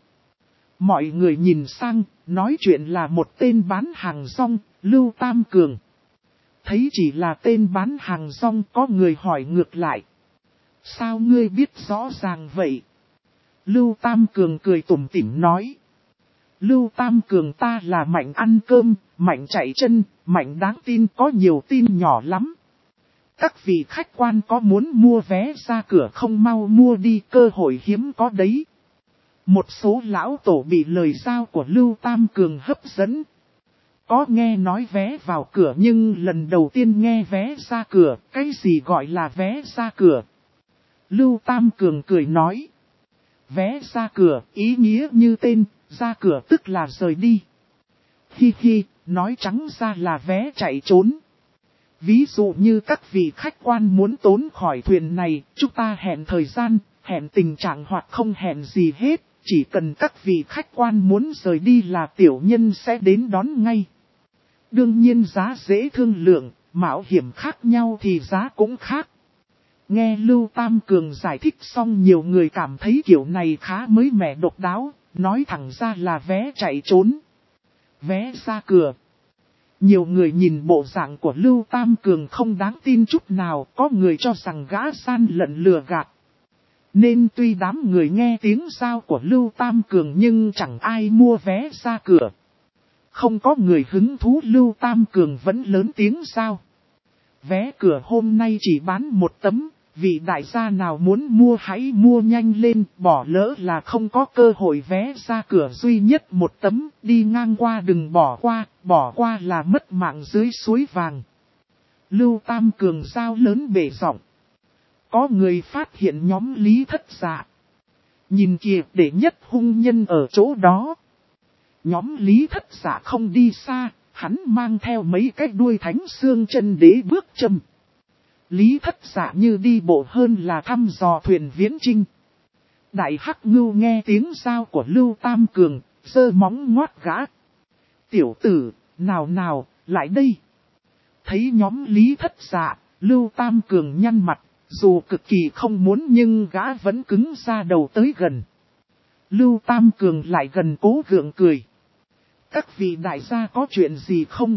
Mọi người nhìn sang, nói chuyện là một tên bán hàng rong, Lưu Tam Cường. Thấy chỉ là tên bán hàng rong, có người hỏi ngược lại. Sao ngươi biết rõ ràng vậy? Lưu Tam Cường cười tủm tỉm nói. Lưu Tam Cường ta là mạnh ăn cơm, mạnh chạy chân, mạnh đáng tin, có nhiều tin nhỏ lắm. Các vị khách quan có muốn mua vé ra cửa không mau mua đi, cơ hội hiếm có đấy. Một số lão tổ bị lời giao của Lưu Tam Cường hấp dẫn. Có nghe nói vé vào cửa nhưng lần đầu tiên nghe vé ra cửa, cái gì gọi là vé ra cửa? Lưu Tam Cường cười nói. Vé ra cửa, ý nghĩa như tên, ra cửa tức là rời đi. Hi hi, nói trắng ra là vé chạy trốn. Ví dụ như các vị khách quan muốn trốn khỏi thuyền này, chúng ta hẹn thời gian, hẹn tình trạng hoặc không hẹn gì hết, chỉ cần các vị khách quan muốn rời đi là tiểu nhân sẽ đến đón ngay. Đương nhiên giá dễ thương lượng, mạo hiểm khác nhau thì giá cũng khác. Nghe Lưu Tam Cường giải thích xong nhiều người cảm thấy kiểu này khá mới mẻ độc đáo, nói thẳng ra là vé chạy trốn. Vé ra cửa. Nhiều người nhìn bộ dạng của Lưu Tam Cường không đáng tin chút nào, có người cho rằng gã gian lận lừa gạt. Nên tuy đám người nghe tiếng giao của Lưu Tam Cường nhưng chẳng ai mua vé ra cửa. Không có người hứng thú, Lưu Tam Cường vẫn lớn tiếng giao. Vé cửa hôm nay chỉ bán 1 tấm, vị đại gia nào muốn mua hãy mua nhanh lên, bỏ lỡ là không có cơ hội. Vé ra cửa duy nhất 1 tấm, đi ngang qua đừng bỏ qua là mất mạng dưới suối vàng. Lưu Tam Cường giao lớn bể giọng. Có người phát hiện nhóm Lý Thất Dạ. Nhìn kìa, đệ nhất hung nhân ở chỗ đó. Nhóm Lý Thất Dạ không đi xa, hắn mang theo mấy cái đuôi thánh xương chân đế bước châm. Lý Thất Dạ như đi bộ hơn là thăm dò thuyền viễn chinh. Đại Hắc Ngưu nghe tiếng giao của Lưu Tam Cường, giơ móng ngoát gã. Tiểu tử, nào, lại đây. Thấy nhóm Lý Thất Dạ, Lưu Tam Cường nhăn mặt, dù cực kỳ không muốn nhưng gã vẫn cứng ra đầu tới gần. Lưu Tam Cường lại gần cố gượng cười. Các vị đại gia có chuyện gì không?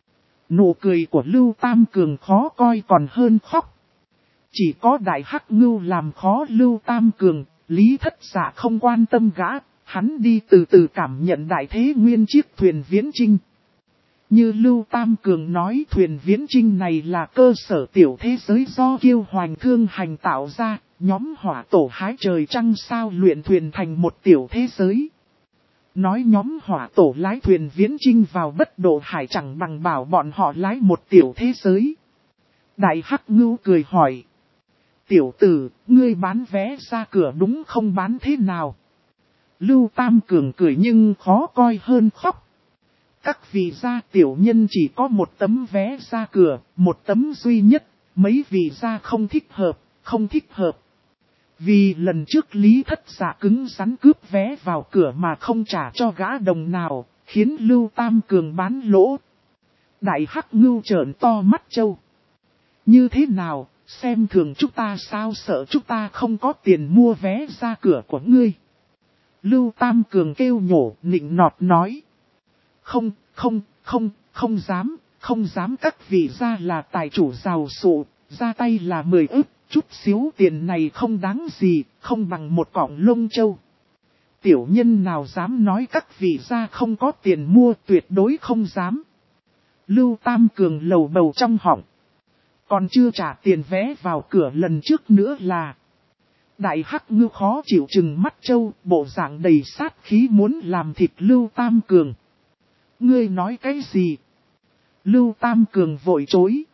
Nụ cười của Lưu Tam Cường khó coi còn hơn khóc. Chỉ có Đại Hắc Ngưu làm khó Lưu Tam Cường, Lý Thất Dạ không quan tâm gã, hắn đi từ từ cảm nhận đại thế nguyên chiếc thuyền viễn chinh. Như Lưu Tam Cường nói, thuyền viễn chinh này là cơ sở tiểu thế giới do Kiêu Hoành Thương Hành tạo ra, nhóm hỏa tổ hái trời trăng sao luyện thuyền thành một tiểu thế giới. Nói nhóm hỏa tổ lái thuyền viễn chinh vào bất độ hải chẳng bằng bảo bọn họ lái một tiểu thế giới. Đại Hắc Ngưu cười hỏi. Tiểu tử, ngươi bán vé ra cửa đúng không, bán thế nào? Lưu Tam Cường cười nhưng khó coi hơn khóc. Các vị gia tiểu nhân chỉ có 1 tấm vé ra cửa, 1 tấm duy nhất, mấy vị gia không thích hợp. Vì lần trước Lý Thất Dạ cứng rắn cướp vé vào cửa mà không trả cho gã đồng nào, khiến Lưu Tam Cường bán lỗ. Đại Hắc Ngưu trợn to mắt trâu. Như thế nào, xem thường chúng ta sao, sợ chúng ta không có tiền mua vé ra cửa của ngươi? Lưu Tam Cường kêu nhổ, nịnh nọt nói. Không dám, các vị gia là tài chủ giàu sụ, ra tay là 10 ức. Chút xíu tiền này không đáng gì, không bằng 1 cọng lông châu. Tiểu nhân nào dám nói các vị gia không có tiền mua, tuyệt đối không dám. Lưu Tam Cường lầu bầu trong họng. Còn chưa trả tiền vé vào cửa lần trước nữa là. Đại Hắc Ngưu khó chịu chừng mắt châu, bộ dạng đầy sát khí muốn làm thịt Lưu Tam Cường. Ngươi nói cái gì? Lưu Tam Cường vội chối.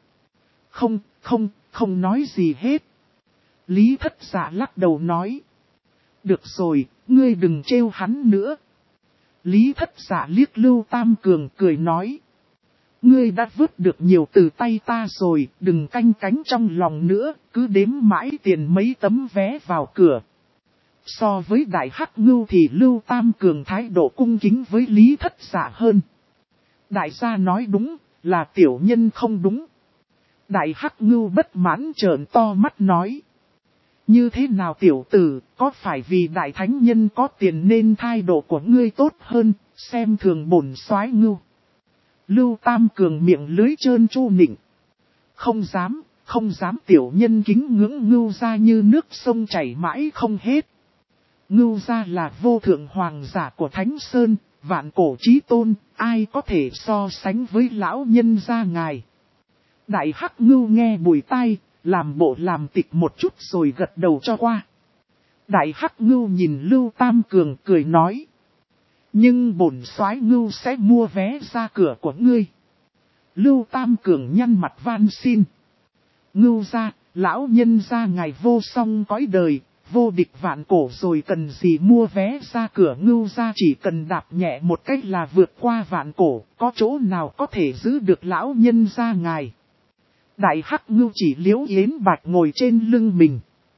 Không nói gì hết. Lý Thất Dạ lắc đầu nói. Được rồi, ngươi đừng trêu hắn nữa. Lý Thất Dạ liếc Lưu Tam Cường cười nói. Ngươi đã vớt được nhiều từ tay ta rồi, đừng canh cánh trong lòng nữa, cứ đếm mãi tiền mấy tấm vé vào cửa. So với Đại Hắc Ngưu thì Lưu Tam Cường thái độ cung kính với Lý Thất Dạ hơn. Đại gia nói đúng, là tiểu nhân không đúng. Đại Hắc Ngưu bất mãn trợn to mắt nói. Như thế nào tiểu tử, có phải vì đại thánh nhân có tiền nên thái độ của ngươi tốt hơn, xem thường bổn soái Ngưu? Lưu Tam Cường miệng lưới trơn tru nịnh. Không dám tiểu nhân kính ngưỡng Ngưu gia như nước sông chảy mãi không hết. Ngưu gia là vô thượng hoàng giả của Thánh Sơn, vạn cổ chí tôn, ai có thể so sánh với lão nhân gia ngài? Đại Hắc Ngưu nghe bùi tai, làm bộ làm tịch một chút rồi gật đầu cho qua. Đại Hắc Ngưu nhìn Lưu Tam Cường cười nói. Nhưng bổn soái Ngưu sẽ mua vé ra cửa của ngươi. Lưu Tam Cường nhăn mặt van xin. Ngưu gia, lão nhân gia ngài vô song cõi đời, vô địch vạn cổ rồi cần gì mua vé ra cửa. Ngưu gia chỉ cần đạp nhẹ một cách là vượt qua vạn cổ, có chỗ nào có thể giữ được lão nhân gia ngài? Đại Hắc Ngưu chỉ liếu Yến Bạch ngồi trên lưng mình.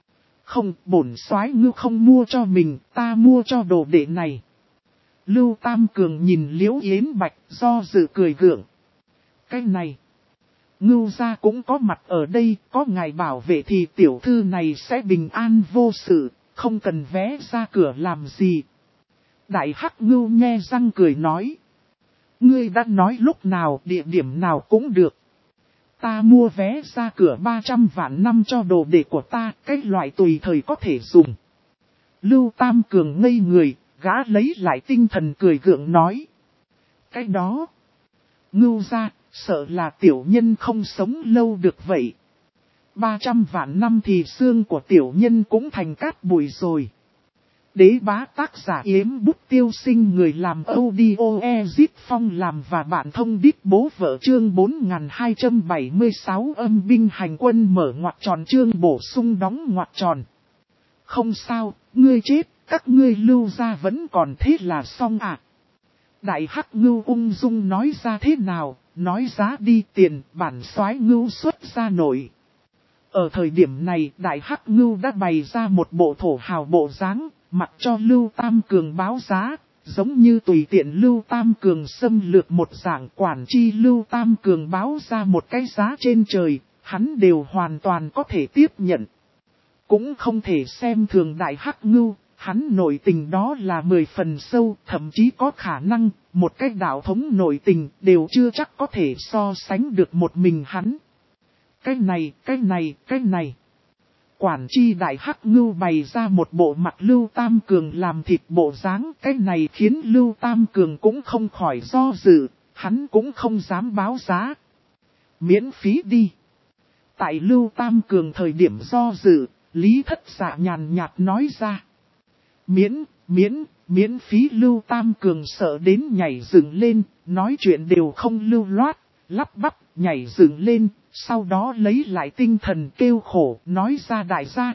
Không, bổn soái ngưu không mua cho mình, ta mua cho đồ đệ này. Lưu Tam Cường nhìn Liễu Yến Bạch do dự cười gượng. Cái này, ngưu gia cũng có mặt ở đây, có ngài bảo vệ thì tiểu thư này sẽ bình an vô sự, không cần vé ra cửa làm gì. Đại Hắc Ngưu nghe răng cười nói. Ngươi đã nói lúc nào địa điểm nào cũng được. Ta mua vé ra cửa 300 vạn năm cho đồ đệ của ta, cái loại tùy thời có thể dùng. Lưu Tam Cường ngây người, gã lấy lại tinh thần cười gượng nói. Cái đó, ngưu gia, sợ là tiểu nhân không sống lâu được vậy. 300 vạn năm thì xương của tiểu nhân cũng thành cát bụi rồi. Đế bá tác giả Yếm Bút Tiêu Sinh, người làm audio Ezit Phong làm và bạn thông đít bố vợ chương 4276 âm binh hành quân mở ngoặc tròn chương bổ sung đóng ngoặc tròn. Không sao, ngươi chết, các ngươi Lưu gia vẫn còn thế là xong à. Đại Hắc Ngưu ung dung nói ra thế nào, nói giá đi tiền, bản soái ngưu xuất ra nổi. Ở thời điểm này, Đại Hắc Ngưu đã bày ra một bộ thổ hào bộ dáng, mặc cho Lưu Tam Cường báo giá, giống như tùy tiện Lưu Tam Cường xâm lược một dạng, quản chi Lưu Tam Cường báo ra một cái giá trên trời, hắn đều hoàn toàn có thể tiếp nhận. Cũng không thể xem thường Đại Hắc Ngưu, hắn nội tình đó là 10 phần sâu, thậm chí có khả năng, một cái đạo thống nội tình đều chưa chắc có thể so sánh được một mình hắn. Cái này. Quản chi Đại Hắc Ngưu bày ra một bộ mặt Lưu Tam Cường làm thịt bộ dáng, cái này khiến Lưu Tam Cường cũng không khỏi do dự, hắn cũng không dám báo giá. Miễn phí đi. Tại Lưu Tam Cường thời điểm do dự, Lý Thất Dạ nhàn nhạt nói ra. Miễn phí. Lưu Tam Cường sợ đến nhảy dựng lên, nói chuyện đều không lưu loát, lắp bắp, nhảy dựng lên, sau đó lấy lại tinh thần kêu khổ, nói ra đại gia,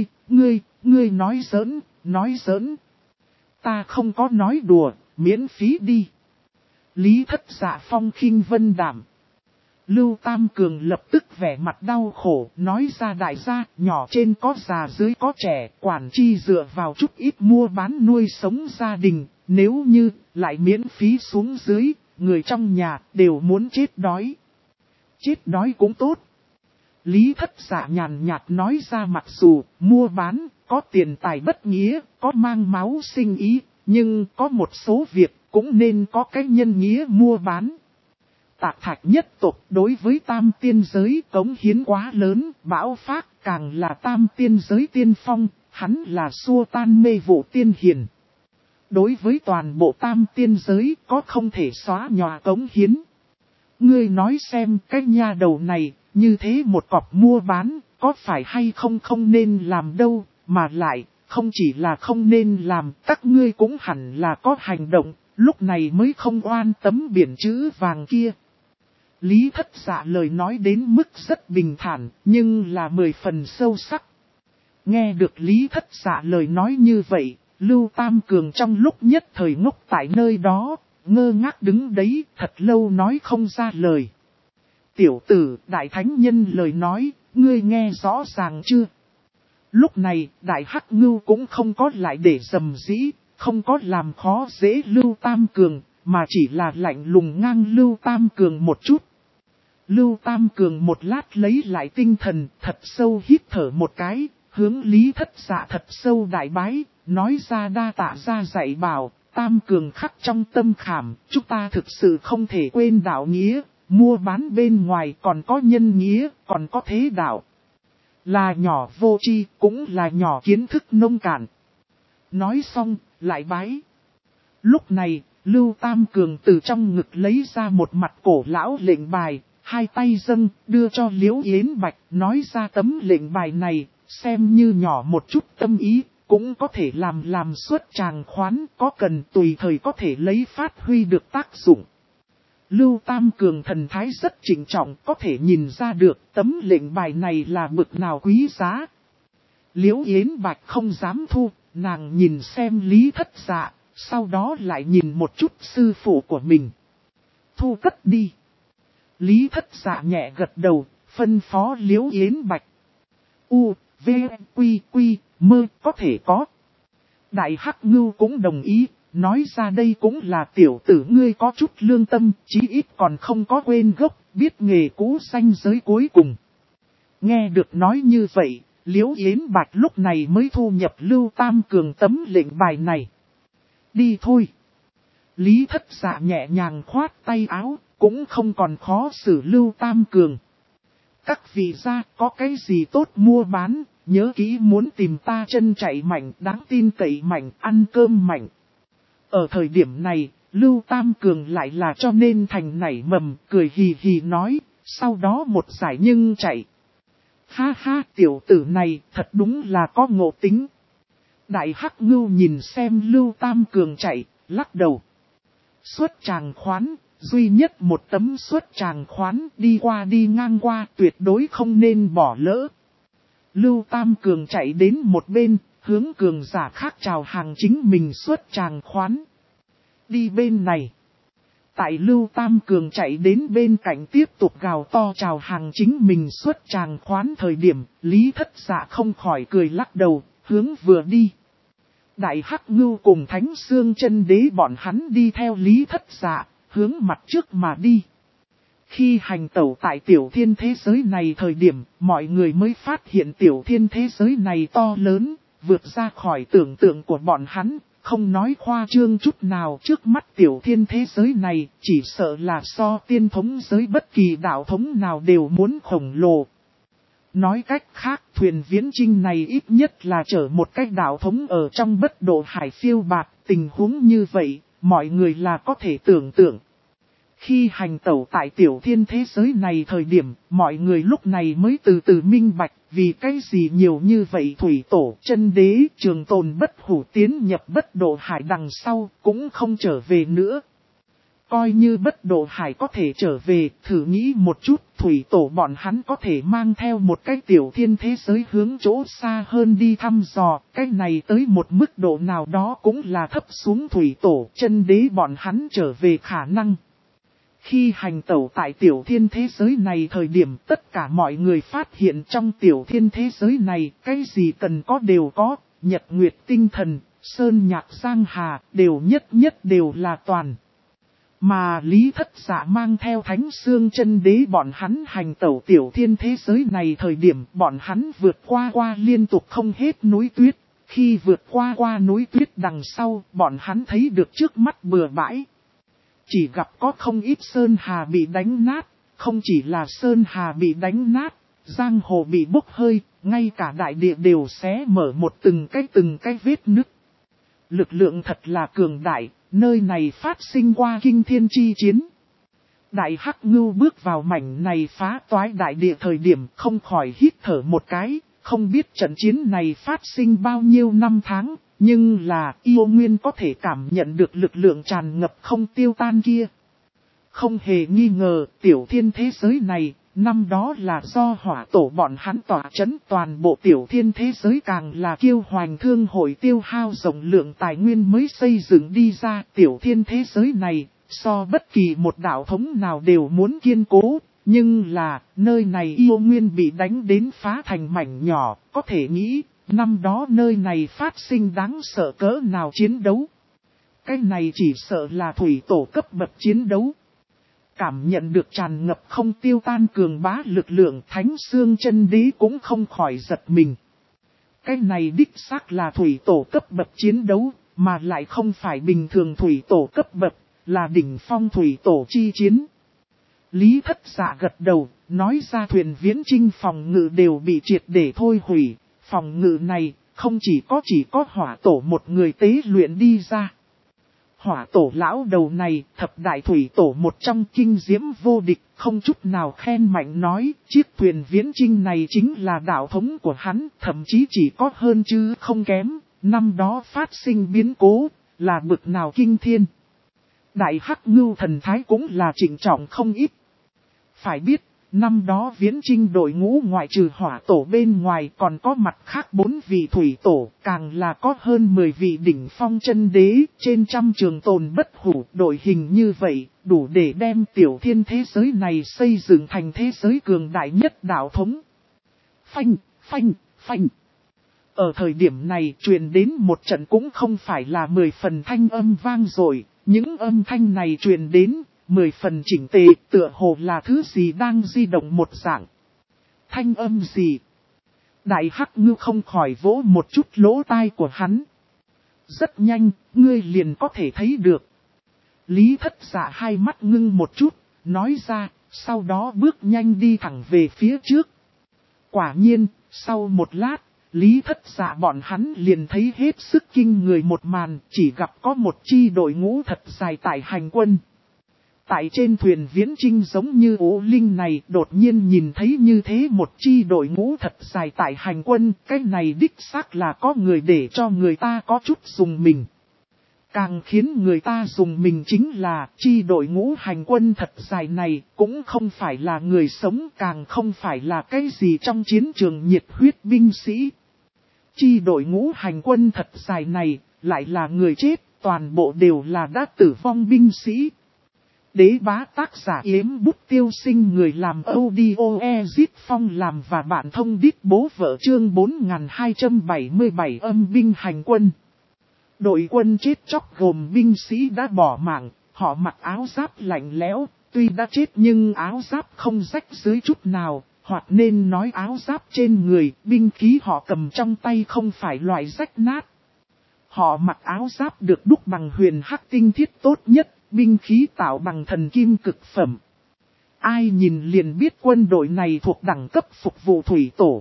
ngươi nói giỡn. Ta không có nói đùa, miễn phí đi. Lý Thất Dạ phong khinh vân đạm. Lưu Tam Cường lập tức vẻ mặt đau khổ, nói ra đại gia, nhỏ trên có già dưới có trẻ, quản chi dựa vào chút ít mua bán nuôi sống gia đình, nếu như lại miễn phí xuống dưới, người trong nhà đều muốn chết đói. Chết đói cũng tốt. Lý Thất Dạ nhàn nhạt nói ra, mặc dù mua bán, có tiền tài bất nghĩa, có mang máu sinh ý, nhưng có một số việc cũng nên có cái nhân nghĩa mua bán. Tạc Thạch nhất tộc đối với tam tiên giới cống hiến quá lớn, Bão Phác càng là tam tiên giới tiên phong, hắn là xua tan mê vụ tiên hiền. Đối với toàn bộ tam tiên giới có không thể xóa nhòa cống hiến. Ngươi nói xem cái nha đầu này, như thế một cọc mua bán, có phải hay không nên làm đâu, mà lại, không chỉ là không nên làm, các ngươi cũng hẳn là có hành động, lúc này mới không oan tấm biển chữ vàng kia. Lý Thất Dạ lời nói đến mức rất bình thản, nhưng là 10 phần sâu sắc. Nghe được Lý Thất Dạ lời nói như vậy, Lưu Tam Cường trong lúc nhất thời ngốc tại nơi đó, ngơ ngác đứng đấy, thật lâu nói không ra lời. Tiểu tử, Đại Thánh Nhân lời nói, ngươi nghe rõ ràng chưa? Lúc này, Đại Hắc Ngưu cũng không có lại để dầm dĩ, không có làm khó dễ Lưu Tam Cường, mà chỉ là lạnh lùng ngang Lưu Tam Cường một chút. Lưu Tam Cường một lát lấy lại tinh thần, thật sâu hít thở một cái, hướng Lý Thất Dạ thật sâu đại bái, nói ra đa tạ ra dạy bảo, Tam Cường khắc trong tâm khảm, chúng ta thực sự không thể quên đạo nghĩa, mua bán bên ngoài còn có nhân nghĩa, còn có thế đạo. Là nhỏ vô tri, cũng là nhỏ kiến thức nông cạn. Nói xong, lại bái. Lúc này, Lưu Tam Cường từ trong ngực lấy ra một mặt cổ lão lệnh bài, hai tay dâng, đưa cho Liễu Yến Bạch, nói ra tấm lệnh bài này, xem như nhỏ một chút tâm ý, cũng có thể làm suất tràng khoán, có cần tùy thời có thể lấy phát huy được tác dụng. Lưu Tam Cường thần thái rất trịnh trọng, có thể nhìn ra được tấm lệnh bài này là bực nào quý giá. Liễu Yến Bạch không dám thu, nàng nhìn xem Lý Thất Dạ, sau đó lại nhìn một chút sư phụ của mình. Thu cất đi. Lý Thất Dạ nhẹ gật đầu, phân phó Liễu Yến Bạch. V, Quy, Quy, Mơ có thể có. Đại Hắc Ngưu cũng đồng ý, nói ra đây cũng là tiểu tử ngươi có chút lương tâm, chí ít còn không có quên gốc, biết nghề cũ ranh giới cuối cùng. Nghe được nói như vậy, Liễu Yến Bạch lúc này mới thu nhập Lưu Tam Cường tấm lệnh bài này. Đi thôi. Lý Thất Dạ nhẹ nhàng khoát tay áo, cũng không còn khó xử Lưu Tam Cường. Các vị gia có cái gì tốt mua bán, nhớ kỹ muốn tìm ta chân chạy mạnh, đáng tin cậy mạnh, ăn cơm mạnh. Ở thời điểm này, Lưu Tam Cường lại là cho nên thành nảy mầm, cười hì hì nói, sau đó một giải nhưng chạy. Ha ha, tiểu tử này thật đúng là có ngộ tính. Đại Hắc Ngưu nhìn xem Lưu Tam Cường chạy, lắc đầu. Xuất tràng khoán, duy nhất một tấm xuất tràng khoán, đi qua đi ngang qua tuyệt đối không nên bỏ lỡ. Lưu Tam Cường chạy đến một bên, hướng cường giả khác chào hàng chính mình xuất tràng khoán. Đi bên này. Tại Lưu Tam Cường chạy đến bên cạnh tiếp tục gào to chào hàng chính mình xuất tràng khoán thời điểm, Lý Thất Dạ không khỏi cười lắc đầu, hướng vừa đi. Đại Hắc Ngưu cùng Thánh Xương Chân Đế bọn hắn đi theo Lý Thất Dạ, hướng mặt trước mà đi. Khi hành tẩu tại tiểu thiên thế giới này thời điểm, mọi người mới phát hiện tiểu thiên thế giới này to lớn, vượt ra khỏi tưởng tượng của bọn hắn, không nói khoa trương chút nào. Trước mắt tiểu thiên thế giới này, chỉ sợ là so tiên thống giới bất kỳ đạo thống nào đều muốn khổng lồ. Nói cách khác, thuyền viễn chinh này ít nhất là chở một cái đạo thống ở trong bất độ hải phiêu bạt, tình huống như vậy, mọi người là có thể tưởng tượng. Khi hành tẩu tại tiểu thiên thế giới này thời điểm, mọi người lúc này mới từ từ minh bạch, vì cái gì nhiều như vậy thủy tổ, chân đế, trường tồn bất hủ tiến nhập bất độ hải đằng sau, cũng không trở về nữa. Coi như bất độ hải có thể trở về, thử nghĩ một chút, thủy tổ bọn hắn có thể mang theo một cái tiểu thiên thế giới hướng chỗ xa hơn đi thăm dò, cái này tới một mức độ nào đó cũng là thấp xuống thủy tổ, chân đế bọn hắn trở về khả năng. Khi hành tẩu tại tiểu thiên thế giới này thời điểm tất cả mọi người phát hiện trong tiểu thiên thế giới này cái gì cần có đều có, nhật nguyệt tinh thần, sơn nhạc giang hà đều nhất đều là toàn. Mà Lý Thất Dạ mang theo Thánh Xương Chân Đế bọn hắn hành tẩu tiểu thiên thế giới này thời điểm bọn hắn vượt qua liên tục không hết núi tuyết. Khi vượt qua núi tuyết đằng sau, bọn hắn thấy được trước mắt bừa bãi. Chỉ gặp có không ít sơn hà bị đánh nát, không chỉ là sơn hà bị đánh nát, giang hồ bị bốc hơi, ngay cả đại địa đều xé mở một từng cái vết nứt. Lực lượng thật là cường đại, nơi này phát sinh qua kinh thiên chi chiến. Đại Hắc Ngưu bước vào mảnh này phá toái đại địa thời điểm không khỏi hít thở một cái, không biết trận chiến này phát sinh bao nhiêu năm tháng, nhưng là yêu nguyên có thể cảm nhận được lực lượng tràn ngập không tiêu tan kia. Không hề nghi ngờ, tiểu thiên thế giới này, năm đó là do hỏa tổ bọn hắn tỏa chấn toàn bộ tiểu thiên thế giới càng là kiêu hoành thương hội tiêu hao rộng lượng tài nguyên mới xây dựng đi ra tiểu thiên thế giới này, so bất kỳ một đạo thống nào đều muốn kiên cố, nhưng là nơi này yêu nguyên bị đánh đến phá thành mảnh nhỏ, có thể nghĩ, năm đó nơi này phát sinh đáng sợ cỡ nào chiến đấu. Cái này chỉ sợ là thủy tổ cấp bậc chiến đấu. Cảm nhận được tràn ngập không tiêu tan cường bá lực lượng Thánh Xương Chân Đế cũng không khỏi giật mình. Cái này đích xác là thủy tổ cấp bậc chiến đấu, mà lại không phải bình thường thủy tổ cấp bậc, là đỉnh phong thủy tổ chi chiến. Lý Thất Dạ gật đầu, nói ra thuyền viễn chinh phòng ngự đều bị triệt để thôi hủy, phòng ngự này không chỉ có hỏa tổ một người tế luyện đi ra. Hỏa tổ lão đầu này, thập đại thủy tổ một trong kinh diễm vô địch, không chút nào khen mạnh nói, chiếc thuyền viễn chinh này chính là đạo thống của hắn, thậm chí chỉ có hơn chứ không kém, năm đó phát sinh biến cố, là bực nào kinh thiên. Đại Hắc Ngưu thần thái cũng là trịnh trọng không ít. Phải biết, năm đó viễn chinh đội ngũ ngoại trừ hỏa tổ bên ngoài còn có mặt khác 4 vị thủy tổ, càng là có hơn 10 vị đỉnh phong chân đế, trên trăm trường tồn bất hủ. Đội hình như vậy, đủ để đem tiểu thiên thế giới này xây dựng thành thế giới cường đại nhất đạo thống. Phanh, phanh, Phanh. Ở thời điểm này truyền đến một trận cũng không phải là 10 phần thanh âm vang rồi, những âm thanh này truyền đến, 10 phần chỉnh tề, tựa hồ là thứ gì đang di động một dạng. Thanh âm gì? Đại Hắc Ngưu không khỏi vỗ một chút lỗ tai của hắn. Rất nhanh, ngươi liền có thể thấy được. Lý Thất Dạ hai mắt ngưng một chút, nói ra, sau đó bước nhanh đi thẳng về phía trước. Quả nhiên, sau một lát, Lý Thất Dạ bọn hắn liền thấy hết sức kinh người một màn, chỉ gặp có một chi đội ngũ thật dài tại hành quân. Tại trên thuyền viễn trinh giống như ố linh này đột nhiên nhìn thấy như thế một chi đội ngũ thật dài tại hành quân, cái này đích xác là có người để cho người ta có chút dùng mình. Càng khiến người ta dùng mình chính là chi đội ngũ hành quân thật dài này cũng không phải là người sống, càng không phải là cái gì trong chiến trường nhiệt huyết binh sĩ. Chi đội ngũ hành quân thật dài này lại là người chết, toàn bộ đều là đã tử vong binh sĩ. Đế bá tác giả Yếm Bút Tiêu Sinh, người làm audio Ezit Phong làm và bạn thông đít bố vợ, chương 4277 âm binh hành quân. Đội quân chết chóc gồm binh sĩ đã bỏ mạng, họ mặc áo giáp lạnh lẽo, tuy đã chết nhưng áo giáp không rách dưới chút nào, hoặc nên nói áo giáp trên người, binh khí họ cầm trong tay không phải loại rách nát. Họ mặc áo giáp được đúc bằng huyền hắc tinh thiết tốt nhất, binh khí tạo bằng thần kim cực phẩm. Ai nhìn liền biết quân đội này thuộc đẳng cấp phục vụ thủy tổ.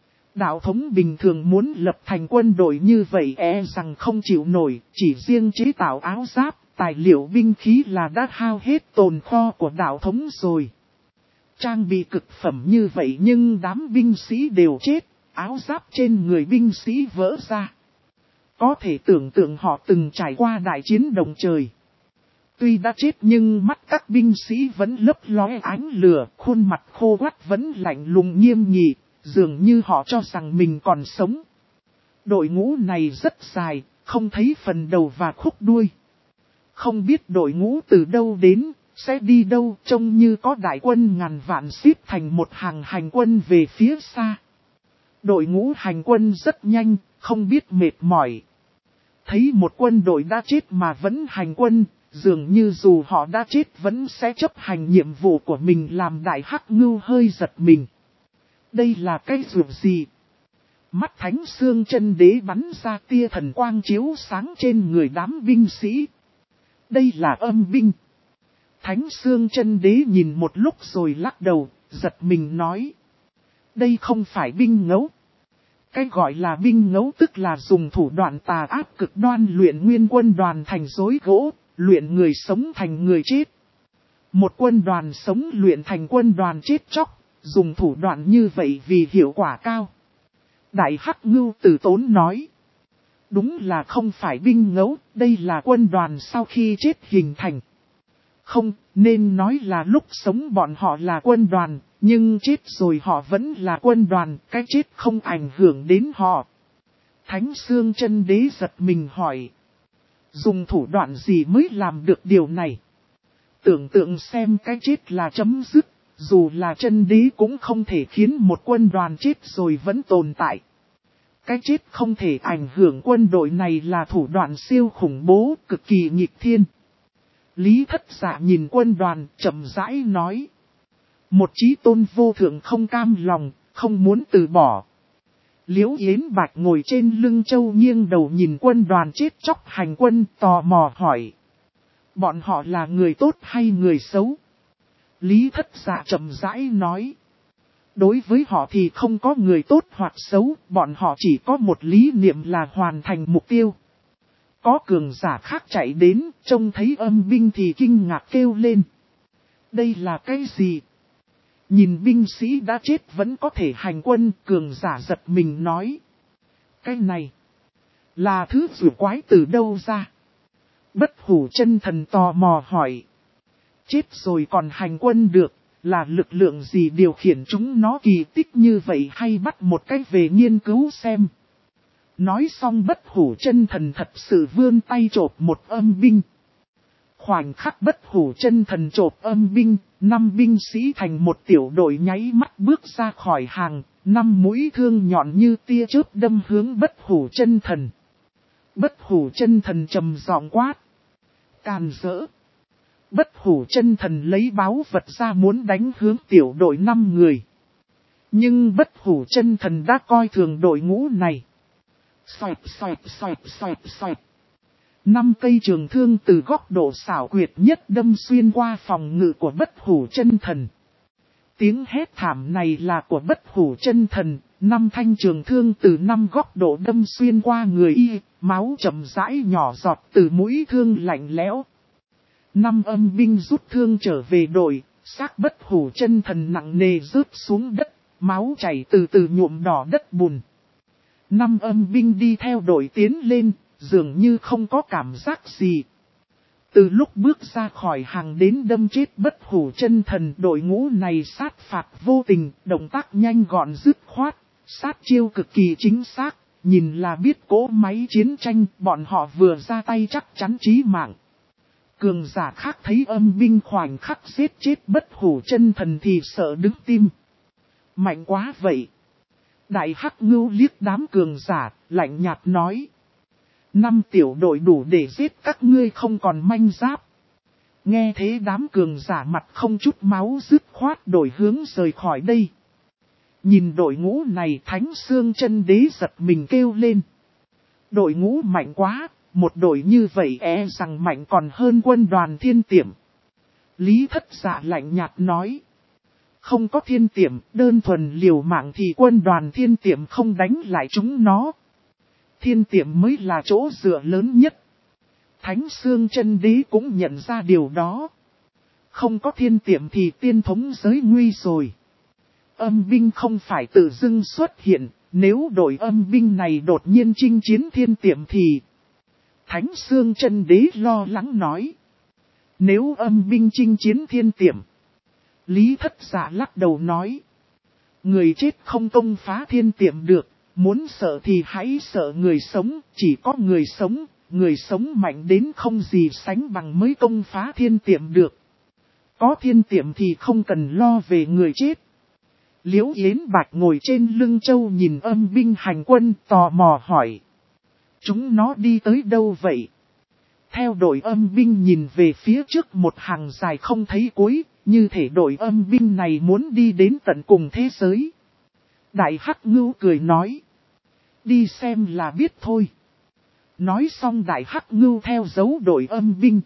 Đạo thống bình thường muốn lập thành quân đội như vậy rằng không chịu nổi, chỉ riêng chế tạo áo giáp, tài liệu binh khí là đã hao hết tồn kho của đạo thống rồi. Trang bị cực phẩm như vậy nhưng đám binh sĩ đều chết, áo giáp trên người binh sĩ vỡ ra. Có thể tưởng tượng họ từng trải qua đại chiến đồng trời. Tuy đã chết nhưng mắt các binh sĩ vẫn lấp lóe ánh lửa, khuôn mặt khô quắt vẫn lạnh lùng nghiêm nghị, dường như họ cho rằng mình còn sống. Đội ngũ này rất dài, không thấy phần đầu và khúc đuôi. Không biết đội ngũ từ đâu đến, sẽ đi đâu, trông như có đại quân ngàn vạn xếp thành một hàng hành quân về phía xa. Đội ngũ hành quân rất nhanh, không biết mệt mỏi. Thấy một quân đội đã chết mà vẫn hành quân, dường như dù họ đã chết vẫn sẽ chấp hành nhiệm vụ của mình, làm Đại Hắc Ngưu hơi giật mình. Đây là cái rượu gì? Mắt Thánh Xương Chân Đế bắn ra tia thần quang chiếu sáng trên người đám binh sĩ. Đây là âm binh. Thánh Xương Chân Đế nhìn một lúc rồi lắc đầu, giật mình nói. Đây không phải binh ngẫu. Cái gọi là binh ngẫu tức là dùng thủ đoạn tà ác cực đoan luyện nguyên quân đoàn thành rối gỗ, luyện người sống thành người chết. Một quân đoàn sống luyện thành quân đoàn chết chóc, dùng thủ đoạn như vậy vì hiệu quả cao. Đại Hắc Ngưu từ tốn nói. Đúng là không phải binh ngẫu, đây là quân đoàn sau khi chết hình thành. Không, nên nói là lúc sống bọn họ là quân đoàn, nhưng chết rồi họ vẫn là quân đoàn, cái chết không ảnh hưởng đến họ. Thánh Xương Chân Đế giật mình hỏi. Dùng thủ đoạn gì mới làm được điều này? Tưởng tượng xem cái chết là chấm dứt, dù là Chân Đế cũng không thể khiến một quân đoàn chết rồi vẫn tồn tại. Cái chết không thể ảnh hưởng quân đội này là thủ đoạn siêu khủng bố, cực kỳ nghịch thiên. Lý Thất Dạ nhìn quân đoàn, chậm rãi nói. Một chí tôn vô thượng không cam lòng, không muốn từ bỏ. Liễu Yến Bạch ngồi trên lưng châu nghiêng đầu nhìn quân đoàn chết chóc hành quân, tò mò hỏi. Bọn họ là người tốt hay người xấu? Lý Thất Dạ chậm rãi nói. Đối với họ thì không có người tốt hoặc xấu, bọn họ chỉ có một lý niệm là hoàn thành mục tiêu. Có cường giả khác chạy đến, trông thấy âm binh thì kinh ngạc kêu lên. Đây là cái gì? Nhìn binh sĩ đã chết vẫn có thể hành quân, cường giả giật mình nói. Cái này là thứ rủa quái từ đâu ra? Bất Hủ Chân Thần tò mò hỏi. Chết rồi còn hành quân được, là lực lượng gì điều khiển chúng nó kỳ tích như vậy, hay bắt một cách về nghiên cứu xem. Nói xong Bất Hủ Chân Thần thật sự vươn tay chộp một âm binh. Khoảnh khắc Bất Hủ Chân Thần chộp âm binh, 5 binh sĩ thành một tiểu đội nháy mắt bước ra khỏi hàng, 5 mũi thương nhọn như tia chớp đâm hướng Bất Hủ Chân Thần. Bất Hủ Chân Thần trầm giọng quát. Càn rỡ. Bất Hủ Chân Thần lấy báu vật ra muốn đánh hướng tiểu đội 5 người. Nhưng Bất Hủ Chân Thần đã coi thường đội ngũ này. Xoẹt xoẹt xoẹt xoẹt xoẹt. 5 cây trường thương từ góc độ xảo quyệt nhất đâm xuyên qua phòng ngự của Bất Hủ Chân Thần. Tiếng hét thảm này là của Bất Hủ Chân Thần, 5 thanh trường thương từ 5 góc độ đâm xuyên qua người y, máu chậm rãi nhỏ giọt từ mũi thương lạnh lẽo. 5 âm binh rút thương trở về đội, xác Bất Hủ Chân Thần nặng nề rớt xuống đất, máu chảy từ từ nhuộm đỏ đất bùn. 5 âm binh đi theo đội tiến lên, dường như không có cảm giác gì. Từ lúc bước ra khỏi hàng đến đâm chết Bất Hủ Chân Thần, đội ngũ này sát phạt vô tình, động tác nhanh gọn dứt khoát, sát chiêu cực kỳ chính xác, nhìn là biết cỗ máy chiến tranh, bọn họ vừa ra tay chắc chắn chí mạng. Cường giả khác thấy âm binh khoảnh khắc giết chết Bất Hủ Chân Thần thì sợ đứng tim. Mạnh quá vậy. Đại Hắc Ngưu liếc đám cường giả, lạnh nhạt nói. 5 tiểu đội đủ để giết các ngươi không còn manh giáp. Nghe thế đám cường giả mặt không chút máu dứt khoát đổi hướng rời khỏi đây. Nhìn đội ngũ này, Thánh Xương Chân Đế giật mình kêu lên. Đội ngũ mạnh quá, một đội như vậy e rằng mạnh còn hơn quân đoàn Thiên Tiệm. Lý Thất Dạ lạnh nhạt nói. Không có Thiên Tiệm, đơn thuần liều mạng thì quân đoàn Thiên Tiệm không đánh lại chúng nó. Thiên Tiệm mới là chỗ dựa lớn nhất. Thánh Xương Chân Đế cũng nhận ra điều đó. Không có Thiên Tiệm thì tiên thống giới nguy rồi. Âm binh không phải tự dưng xuất hiện, nếu đội âm binh này đột nhiên chinh chiến Thiên Tiệm thì... Thánh Xương Chân Đế lo lắng nói. Nếu âm binh chinh chiến Thiên Tiệm... Lý Thất Dạ lắc đầu nói. Người chết không công phá Thiên Tiệm được, muốn sợ thì hãy sợ người sống, chỉ có người sống mạnh đến không gì sánh bằng mới công phá Thiên Tiệm được. Có Thiên Tiệm thì không cần lo về người chết. Liễu Yến Bạch ngồi trên lưng châu nhìn âm binh hành quân tò mò hỏi. Chúng nó đi tới đâu vậy? Theo đội âm binh nhìn về phía trước một hàng dài không thấy cuối, như thể đội âm binh này muốn đi đến tận cùng thế giới. Đại Hắc Ngưu cười nói. Đi xem là biết thôi. Nói xong Đại Hắc Ngưu theo dấu đội âm binh.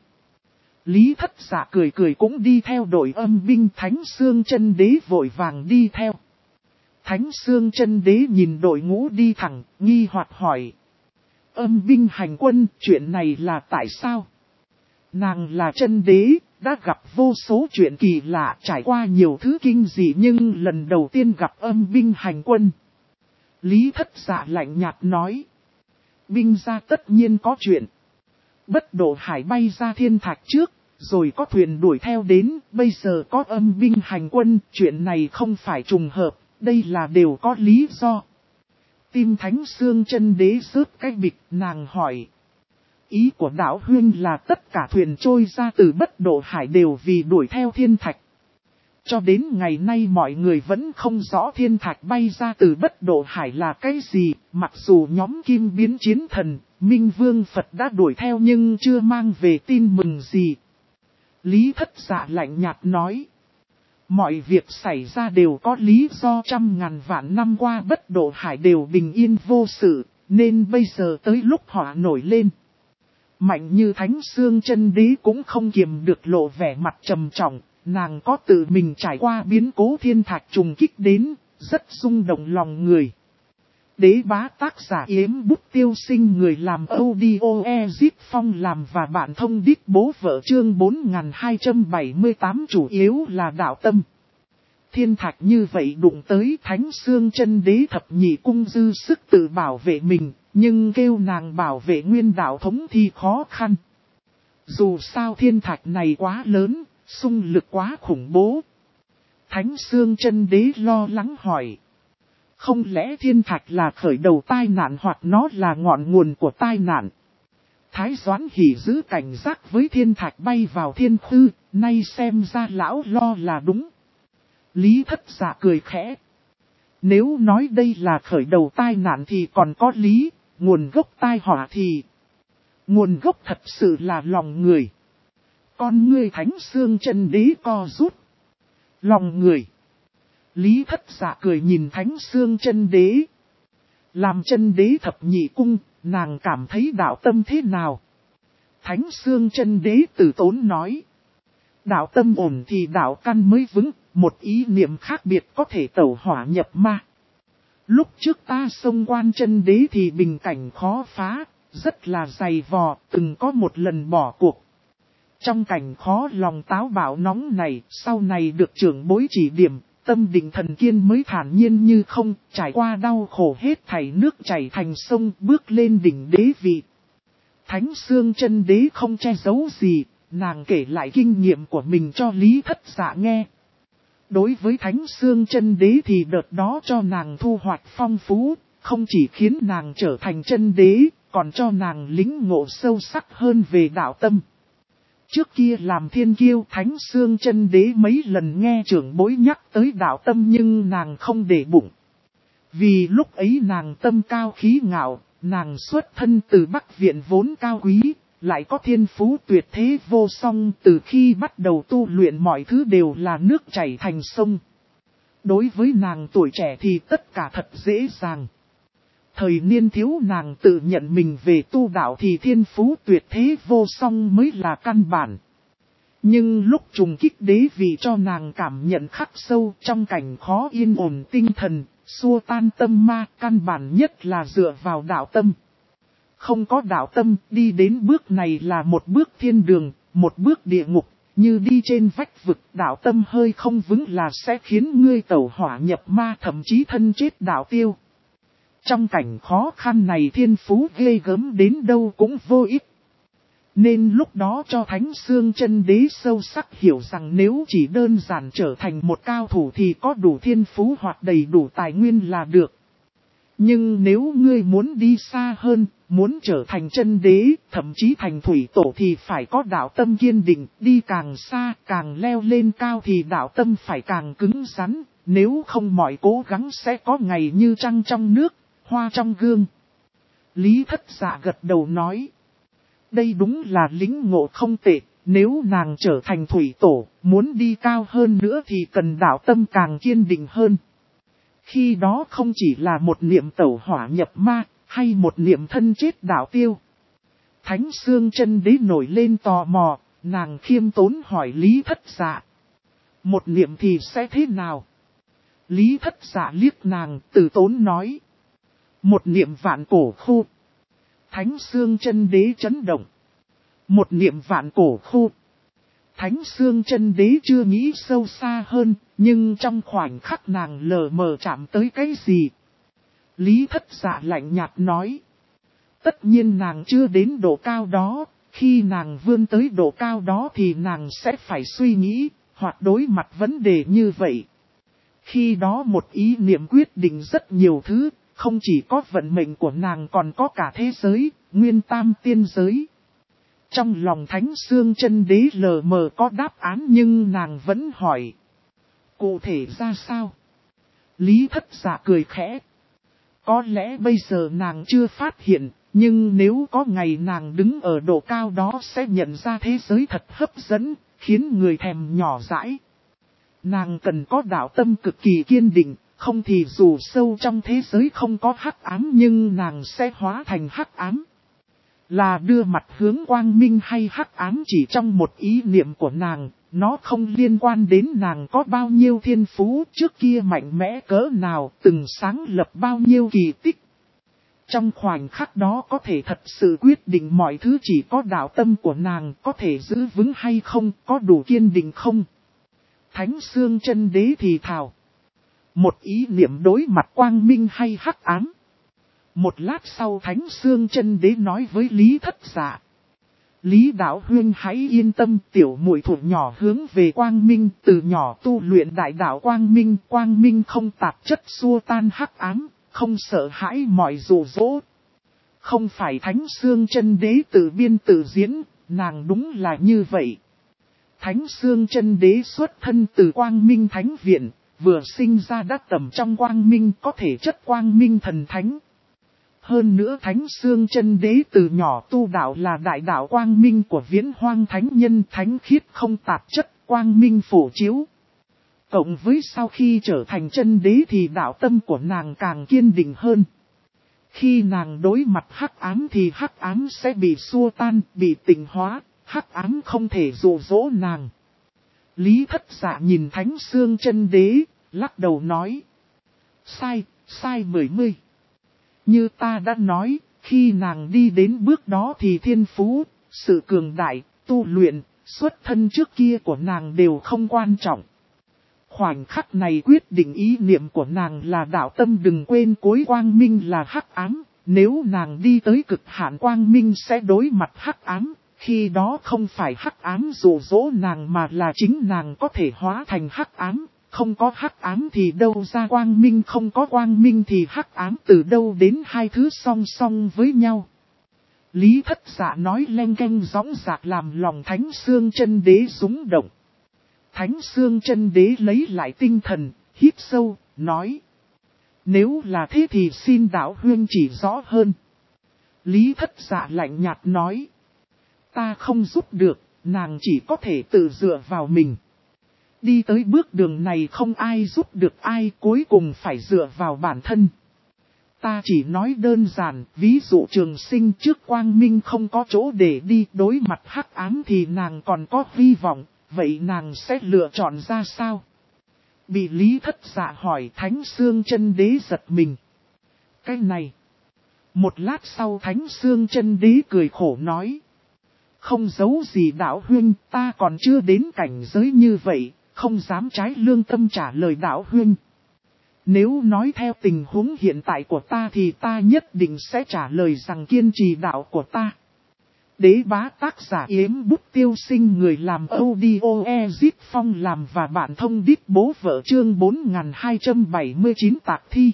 Lý Thất Dạ cười cũng đi theo đội âm binh. Thánh Xương Chân Đế vội vàng đi theo. Thánh Xương Chân Đế nhìn đội ngũ đi thẳng, nghi hoặc hỏi. Âm binh hành quân, chuyện này là tại sao? Nàng là chân đế, đã gặp vô số chuyện kỳ lạ, trải qua nhiều thứ kinh dị nhưng lần đầu tiên gặp âm binh hành quân. Lý Thất Dạ lạnh nhạt nói. Binh ra tất nhiên có chuyện. Bất Độ Hải bay ra thiên thạch trước, rồi có thuyền đuổi theo đến, bây giờ có âm binh hành quân, chuyện này không phải trùng hợp, đây là đều có lý do. Tim Thánh Xương Chân Đế rớt cái bịch, nàng hỏi. Ý của đạo huynh là tất cả thuyền trôi ra từ Bất Độ Hải đều vì đuổi theo thiên thạch. Cho đến ngày nay mọi người vẫn không rõ thiên thạch bay ra từ Bất Độ Hải là cái gì, mặc dù nhóm Kim Biến Chiến Thần, Minh Vương Phật đã đuổi theo nhưng chưa mang về tin mừng gì. Lý Thất Dạ lạnh nhạt nói. Mọi việc xảy ra đều có lý do, 100.000 vạn năm qua Bất Độ Hải đều bình yên vô sự, nên bây giờ tới lúc họ nổi lên. Mạnh như Thánh Xương Chân Đế cũng không kiềm được lộ vẻ mặt trầm trọng, nàng có tự mình trải qua biến cố thiên thạch trùng kích đến, rất rung động lòng người. Đế Bá tác giả Yếm Bút Tiêu Sinh, người làm audio Ezip Phong làm và bạn thông đích bố vợ, chương 4278 chủ yếu là đạo tâm. Thiên thạch như vậy đụng tới Thánh Xương Chân Đế thập nhị cung dư sức tự bảo vệ mình, nhưng kêu nàng bảo vệ nguyên đạo thống thì khó khăn. Dù sao thiên thạch này quá lớn, xung lực quá khủng bố. Thánh Xương Chân Đế lo lắng hỏi. Không lẽ thiên thạch là khởi đầu tai nạn hoặc nó là ngọn nguồn của tai nạn? Thái Doãn Hỷ giữ cảnh giác với thiên thạch bay vào thiên khư, nay xem ra lão lo là đúng. Lý Thất Dạ cười khẽ. Nếu nói đây là khởi đầu tai nạn thì còn có lý, nguồn gốc tai họa thì... Nguồn gốc thật sự là lòng người. Con ngươi Thánh Xương Chân Đế co rút. Lòng người. Lý Thất Dạ cười nhìn Thánh Xương Chân Đế. Làm Chân Đế thập nhị cung, nàng cảm thấy đạo tâm thế nào? Thánh Xương Chân Đế từ tốn nói. Đạo tâm ổn thì đạo căn mới vững, một ý niệm khác biệt có thể tẩu hỏa nhập ma. Lúc trước ta xông Quan Chân Đế thì bình cảnh khó phá, rất là dày vò, từng có một lần bỏ cuộc. Trong cảnh khó lòng táo bạo nóng này, sau này được trưởng bối chỉ điểm, tâm định thần kiên mới thản nhiên như không, trải qua đau khổ hết thảy nước chảy thành sông, bước lên đỉnh đế vị. Thánh Xương Chân Đế không che giấu gì, nàng kể lại kinh nghiệm của mình cho Lý Thất Dạ nghe. Đối với Thánh Xương Chân Đế thì đợt đó cho nàng thu hoạch phong phú, không chỉ khiến nàng trở thành chân đế, còn cho nàng lĩnh ngộ sâu sắc hơn về đạo tâm. Trước kia làm thiên kiêu Thánh Xương Chân Đế mấy lần nghe trưởng bối nhắc tới đạo tâm nhưng nàng không để bụng. Vì lúc ấy nàng tâm cao khí ngạo, nàng xuất thân từ Bắc Viện vốn cao quý, lại có thiên phú tuyệt thế vô song, từ khi bắt đầu tu luyện mọi thứ đều là nước chảy thành sông. Đối với nàng tuổi trẻ thì tất cả thật dễ dàng. Thời niên thiếu nàng tự nhận mình về tu đạo thì thiên phú tuyệt thế vô song mới là căn bản. Nhưng lúc trùng kích đế vị cho nàng cảm nhận khắc sâu trong cảnh khó yên ổn tinh thần, xua tan tâm ma, căn bản nhất là dựa vào đạo tâm. Không có đạo tâm, đi đến bước này là một bước thiên đường, một bước địa ngục, như đi trên vách vực. Đạo tâm hơi không vững là sẽ khiến ngươi tẩu hỏa nhập ma, thậm chí thân chết đạo tiêu. Trong cảnh khó khăn này thiên phú ghê gớm đến đâu cũng vô ích. Nên lúc đó cho Thánh Xương Chân Đế sâu sắc hiểu rằng nếu chỉ đơn giản trở thành một cao thủ thì có đủ thiên phú hoặc đầy đủ tài nguyên là được. Nhưng nếu ngươi muốn đi xa hơn, muốn trở thành chân đế, thậm chí thành thủy tổ thì phải có đạo tâm kiên định, đi càng xa, càng leo lên cao thì đạo tâm phải càng cứng rắn, nếu không mọi cố gắng sẽ có ngày như trăng trong nước, hoa trong gương. Lý Thất Dạ gật đầu nói, đây đúng là lĩnh ngộ không tệ, nếu nàng trở thành thủy tổ, muốn đi cao hơn nữa thì cần đạo tâm càng kiên định hơn. Khi đó không chỉ là một niệm tẩu hỏa nhập ma, hay một niệm thân chết đạo tiêu. Thánh Xương Chân Đế nổi lên tò mò, nàng khiêm tốn hỏi Lý Thất Dạ. Một niệm thì sẽ thế nào? Lý Thất Dạ liếc nàng, từ tốn nói. Một niệm vạn cổ khu. Thánh Xương Chân Đế chấn động. Một niệm vạn cổ khu. Thánh Xương Chân Đế chưa nghĩ sâu xa hơn, nhưng trong khoảnh khắc nàng lờ mờ chạm tới cái gì? Lý Thất Dạ lạnh nhạt nói. Tất nhiên nàng chưa đến độ cao đó, khi nàng vươn tới độ cao đó thì nàng sẽ phải suy nghĩ, hoặc đối mặt vấn đề như vậy. Khi đó một ý niệm quyết định rất nhiều thứ, không chỉ có vận mệnh của nàng còn có cả thế giới, nguyên tam tiên giới. Trong lòng Thánh Xương Chân Đế lờ mờ có đáp án nhưng nàng vẫn hỏi. Cụ thể ra sao? Lý Thất Dạ cười khẽ. Có lẽ bây giờ nàng chưa phát hiện, nhưng nếu có ngày nàng đứng ở độ cao đó sẽ nhận ra thế giới thật hấp dẫn, khiến người thèm nhỏ dãi. Nàng cần có đạo tâm cực kỳ kiên định, không thì dù sâu trong thế giới không có hắc ám nhưng nàng sẽ hóa thành hắc ám. Là đưa mặt hướng quang minh hay hắc ám chỉ trong một ý niệm của nàng, nó không liên quan đến nàng có bao nhiêu thiên phú, trước kia mạnh mẽ cỡ nào, từng sáng lập bao nhiêu kỳ tích. Trong khoảnh khắc đó có thể thật sự quyết định mọi thứ, chỉ có đạo tâm của nàng có thể giữ vững hay không, có đủ kiên định không. Thánh Xương Chân Đế thì thào. Một ý niệm đối mặt quang minh hay hắc ám. Một lát sau Thánh Xương Chân Đế nói với Lý Thất Dạ. Lý đạo huynh hãy yên tâm, tiểu muội thuộc nhỏ hướng về quang minh, từ nhỏ tu luyện đại đạo quang minh không tạp chất xua tan hắc ám, không sợ hãi mọi dụ dỗ. Không phải Thánh Xương Chân Đế tự biên tự diễn, nàng đúng là như vậy. Thánh Xương Chân Đế xuất thân từ Quang Minh Thánh Viện, vừa sinh ra đã tầm trong quang minh, có thể chất quang minh thần thánh. Hơn nữa Thánh Xương Chân Đế từ nhỏ tu đạo là đại đạo quang minh của Viễn Hoang Thánh Nhân, thánh khiết không tạp chất, quang minh phổ chiếu. Cộng với sau khi trở thành chân đế thì đạo tâm của nàng càng kiên định hơn. Khi nàng đối mặt hắc ám thì hắc ám sẽ bị xua tan, bị tịnh hóa, hắc ám không thể dụ dỗ nàng. Lý Thất Dạ nhìn Thánh Xương Chân Đế, lắc đầu nói. Sai 10. Như ta đã nói, khi nàng đi đến bước đó thì thiên phú, sự cường đại, tu luyện, xuất thân trước kia của nàng đều không quan trọng. Khoảnh khắc này quyết định ý niệm của nàng là đạo tâm, đừng quên cuối quang minh là hắc ám, nếu nàng đi tới cực hạn quang minh sẽ đối mặt hắc ám, khi đó không phải hắc ám dụ dỗ nàng mà là chính nàng có thể hóa thành hắc ám, không có hắc ám thì đâu ra quang minh, không có quang minh thì hắc ám từ đâu đến, hai thứ song song với nhau. Lý Thất Dạ nói leng keng dõng dạc làm lòng Thánh Xương Chân Đế rúng động. Thánh Xương Chân Đế lấy lại tinh thần, hít sâu, nói. Nếu là thế thì xin đạo huynh chỉ rõ hơn. Lý Thất Dạ lạnh nhạt nói. Ta không giúp được, nàng chỉ có thể tự dựa vào mình. Đi tới bước đường này không ai giúp được ai, cuối cùng phải dựa vào bản thân. Ta chỉ nói đơn giản, ví dụ Trường Sinh trước quang minh không có chỗ để đi, đối mặt hắc ám thì nàng còn có hy vọng, vậy nàng sẽ lựa chọn ra sao? Bị Lý Thất Dạ hỏi, Thánh Xương Chân Đế giật mình. Cái này. Một lát sau Thánh Xương Chân Đế cười khổ nói. Không giấu gì đạo huynh, ta còn chưa đến cảnh giới như vậy, không dám trái lương tâm trả lời đạo huynh. Nếu nói theo tình huống hiện tại của ta thì ta nhất định sẽ trả lời rằng kiên trì đạo của ta. Đế Bá tác giả Yếm Bút Tiêu Sinh, người làm audio Ezit Phong làm và bạn thông đít bố vợ, chương 4279 tạc thi.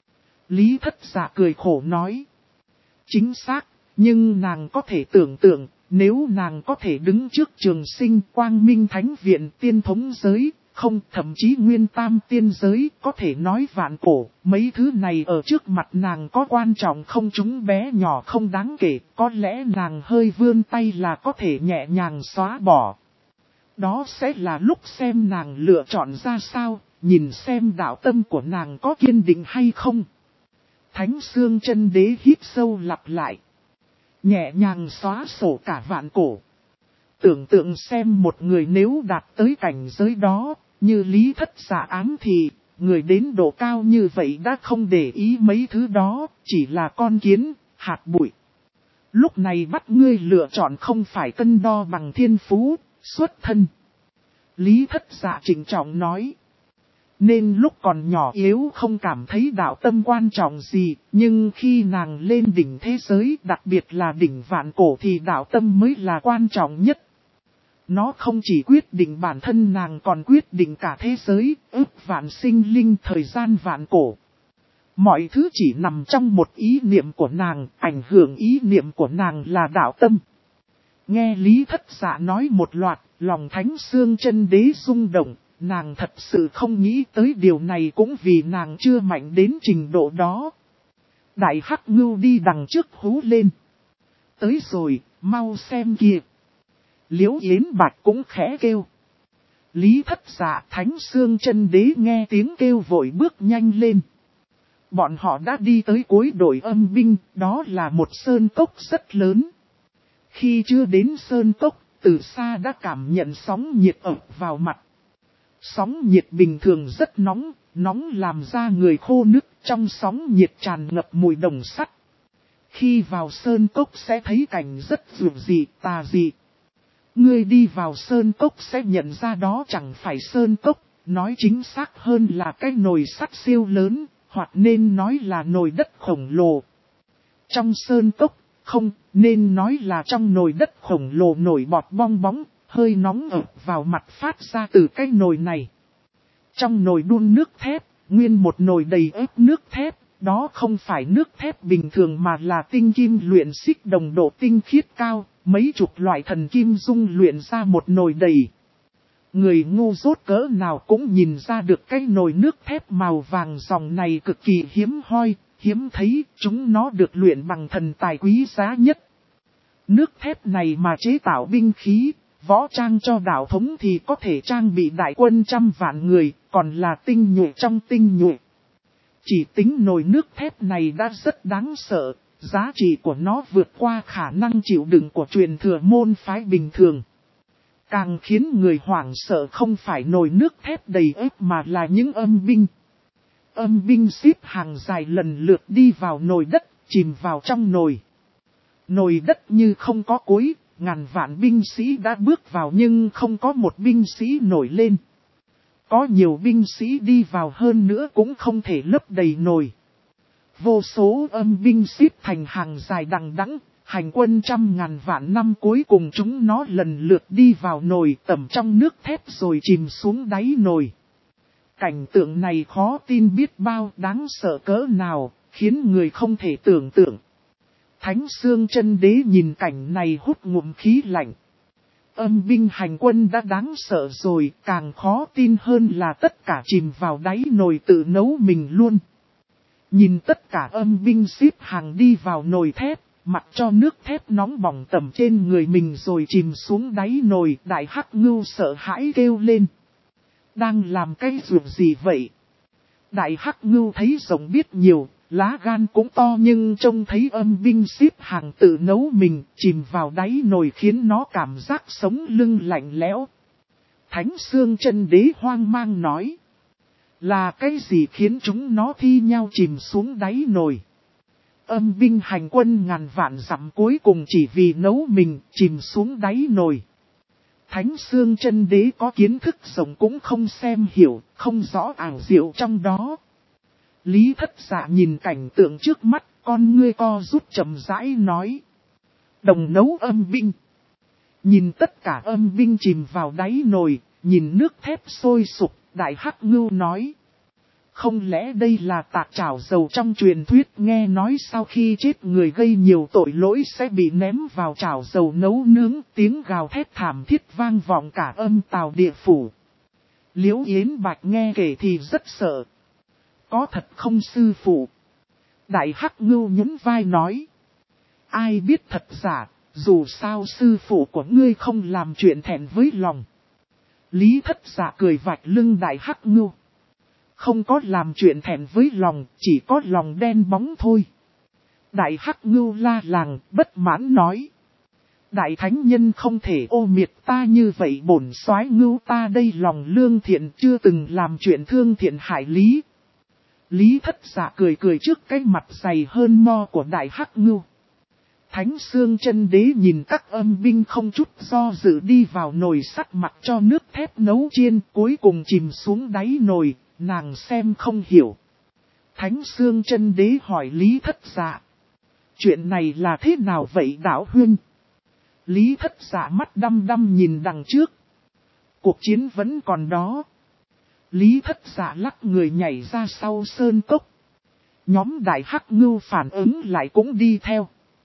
Lý Thất Dạ cười khổ nói. Chính xác, nhưng nàng có thể tưởng tượng, nếu nàng có thể đứng trước Trường Sinh, Quang Minh Thánh Viện, Tiên Thống Giới, không, thậm chí Nguyên Tam Tiên Giới, có thể nói vạn cổ, mấy thứ này ở trước mặt nàng có quan trọng không, chúng bé nhỏ không đáng kể, có lẽ nàng hơi vươn tay là có thể nhẹ nhàng xóa bỏ. Đó sẽ là lúc xem nàng lựa chọn ra sao, nhìn xem đạo tâm của nàng có kiên định hay không. Thánh Xương Chân Đế hít sâu lặp lại. Nhẹ nhàng xóa sổ cả vạn cổ. Tưởng tượng xem một người nếu đạt tới cảnh giới đó, như Lý Thất Dạ ám thì, người đến độ cao như vậy đã không để ý mấy thứ đó, chỉ là con kiến, hạt bụi. Lúc này bắt ngươi lựa chọn không phải cân đo bằng thiên phú, xuất thân. Lý Thất Dạ trịnh trọng nói. Nên lúc còn nhỏ yếu không cảm thấy đạo tâm quan trọng gì, nhưng khi nàng lên đỉnh thế giới, đặc biệt là đỉnh vạn cổ thì đạo tâm mới là quan trọng nhất. Nó không chỉ quyết định bản thân nàng còn quyết định cả thế giới, ước vạn sinh linh, thời gian vạn cổ. Mọi thứ chỉ nằm trong một ý niệm của nàng, ảnh hưởng ý niệm của nàng là đạo tâm. Nghe Lý Thất Dạ nói một loạt, lòng Thánh Xương Chân Đế rung động, nàng thật sự không nghĩ tới điều này, cũng vì nàng chưa mạnh đến trình độ đó. Đại Hắc Ngưu đi đằng trước hú lên. Tới rồi, mau xem kìa. Liễu Yến Bạch cũng khẽ kêu. Lý Thất Dạ, Thánh Xương Chân Đế nghe tiếng kêu vội bước nhanh lên. Bọn họ đã đi tới cuối đội âm binh, đó là một sơn cốc rất lớn. Khi chưa đến sơn cốc, từ xa đã cảm nhận sóng nhiệt ập vào mặt. Sóng nhiệt bình thường rất nóng, nóng làm da người khô nứt, trong sóng nhiệt tràn ngập mùi đồng sắt. Khi vào sơn cốc sẽ thấy cảnh rất dường dị, tà dị. Ngươi đi vào sơn cốc sẽ nhận ra đó chẳng phải sơn cốc, nói chính xác hơn là cái nồi sắt siêu lớn, hoặc nên nói là nồi đất khổng lồ. Trong sơn cốc, không, nên nói là trong nồi đất khổng lồ nổi bọt bong bóng, hơi nóng ập vào mặt phát ra từ cái nồi này. Trong nồi đun nước thép, nguyên một nồi đầy ếp nước thép, đó không phải nước thép bình thường mà là tinh kim luyện xích đồng độ tinh khiết cao, mấy chục loại thần kim dung luyện ra một nồi đầy. Người ngu dốt cỡ nào cũng nhìn ra được cái nồi nước thép màu vàng dòng này cực kỳ hiếm hoi, hiếm thấy, chúng nó được luyện bằng thần tài quý giá nhất. Nước thép này mà chế tạo binh khí, võ trang cho đạo thống thì có thể trang bị đại quân 100 vạn người, còn là tinh nhuệ trong tinh nhuệ. Chỉ tính nồi nước thép này đã rất đáng sợ, giá trị của nó vượt qua khả năng chịu đựng của truyền thừa môn phái bình thường. Càng khiến người hoảng sợ không phải nồi nước thép đầy ếp mà là những âm binh. Âm binh xếp hàng dài lần lượt đi vào nồi đất, chìm vào trong nồi. Nồi đất như không có cuối, ngàn vạn binh sĩ đã bước vào nhưng không có một binh sĩ nổi lên. Có nhiều binh sĩ đi vào hơn nữa cũng không thể lấp đầy nồi. Vô số âm binh xếp thành hàng dài đằng đẵng, hành quân 100.000 vạn năm cuối cùng chúng nó lần lượt đi vào nồi tẩm trong nước thép rồi chìm xuống đáy nồi. Cảnh tượng này khó tin biết bao, đáng sợ cỡ nào, khiến người không thể tưởng tượng. Thánh Xương Chân Đế nhìn cảnh này hút ngụm khí lạnh. Âm binh hành quân đã đáng sợ rồi, càng khó tin hơn là tất cả chìm vào đáy nồi tự nấu mình luôn. Nhìn tất cả âm binh xếp hàng đi vào nồi thép, mặc cho nước thép nóng bỏng tẩm trên người mình rồi chìm xuống đáy nồi, Đại Hắc Ngưu sợ hãi kêu lên. Đang làm cái ruộng gì vậy? Đại Hắc Ngưu thấy rồng biết nhiều, lá gan cũng to nhưng trông thấy âm binh xếp hàng tự nấu mình, chìm vào đáy nồi khiến nó cảm giác sống lưng lạnh lẽo. Thánh Xương Chân Đế hoang mang nói. Là cái gì khiến chúng nó thi nhau chìm xuống đáy nồi? Âm binh hành quân ngàn vạn dặm cuối cùng chỉ vì nấu mình, chìm xuống đáy nồi. Thánh Xương Chân Đế có kiến thức rộng cũng không xem hiểu, không rõ ảo diệu trong đó. Lý Thất Dạ nhìn cảnh tượng trước mắt, con ngươi co rút chậm rãi nói. Đồng nấu âm binh. Nhìn tất cả âm binh chìm vào đáy nồi, nhìn nước thép sôi sục, Đại Hắc Ngưu nói. Không lẽ đây là tạc chảo dầu trong truyền thuyết, nghe nói sau khi chết người gây nhiều tội lỗi sẽ bị ném vào chảo dầu nấu nướng, tiếng gào thét thảm thiết vang vọng cả âm tào địa phủ. Liễu Yến Bạch nghe kể thì rất sợ. Có thật không sư phụ? Đại Hắc Ngưu nhún vai nói. Ai biết thật giả, dù sao sư phụ của ngươi không làm chuyện thẹn với lòng. Lý Thất Dạ cười vạch lưng Đại Hắc Ngưu. Không có làm chuyện thẹn với lòng, chỉ có lòng đen bóng thôi. Đại Hắc Ngưu la làng, bất mãn nói. Đại Thánh Nhân không thể ô miệt ta như vậy, bổn soái Ngưu ta đây lòng lương thiện chưa từng làm chuyện thương thiện hại lý. Lý Thất Dạ cười cười trước cái mặt dày hơn mo của Đại Hắc Ngưu. Thánh Xương Chân Đế nhìn các âm binh không chút do dự đi vào nồi sắt mặc cho nước thép nấu chiên, cuối cùng chìm xuống đáy nồi, nàng xem không hiểu. Thánh Xương Chân Đế hỏi Lý Thất Dạ. Chuyện này là thế nào vậy Đạo Huynh? Lý Thất Dạ mắt đăm đăm nhìn đằng trước. Cuộc chiến vẫn còn đó. Lý Thất Dạ lắc người nhảy ra sau sơn cốc. Nhóm Đại Hắc Ngưu phản ứng lại cũng đi theo.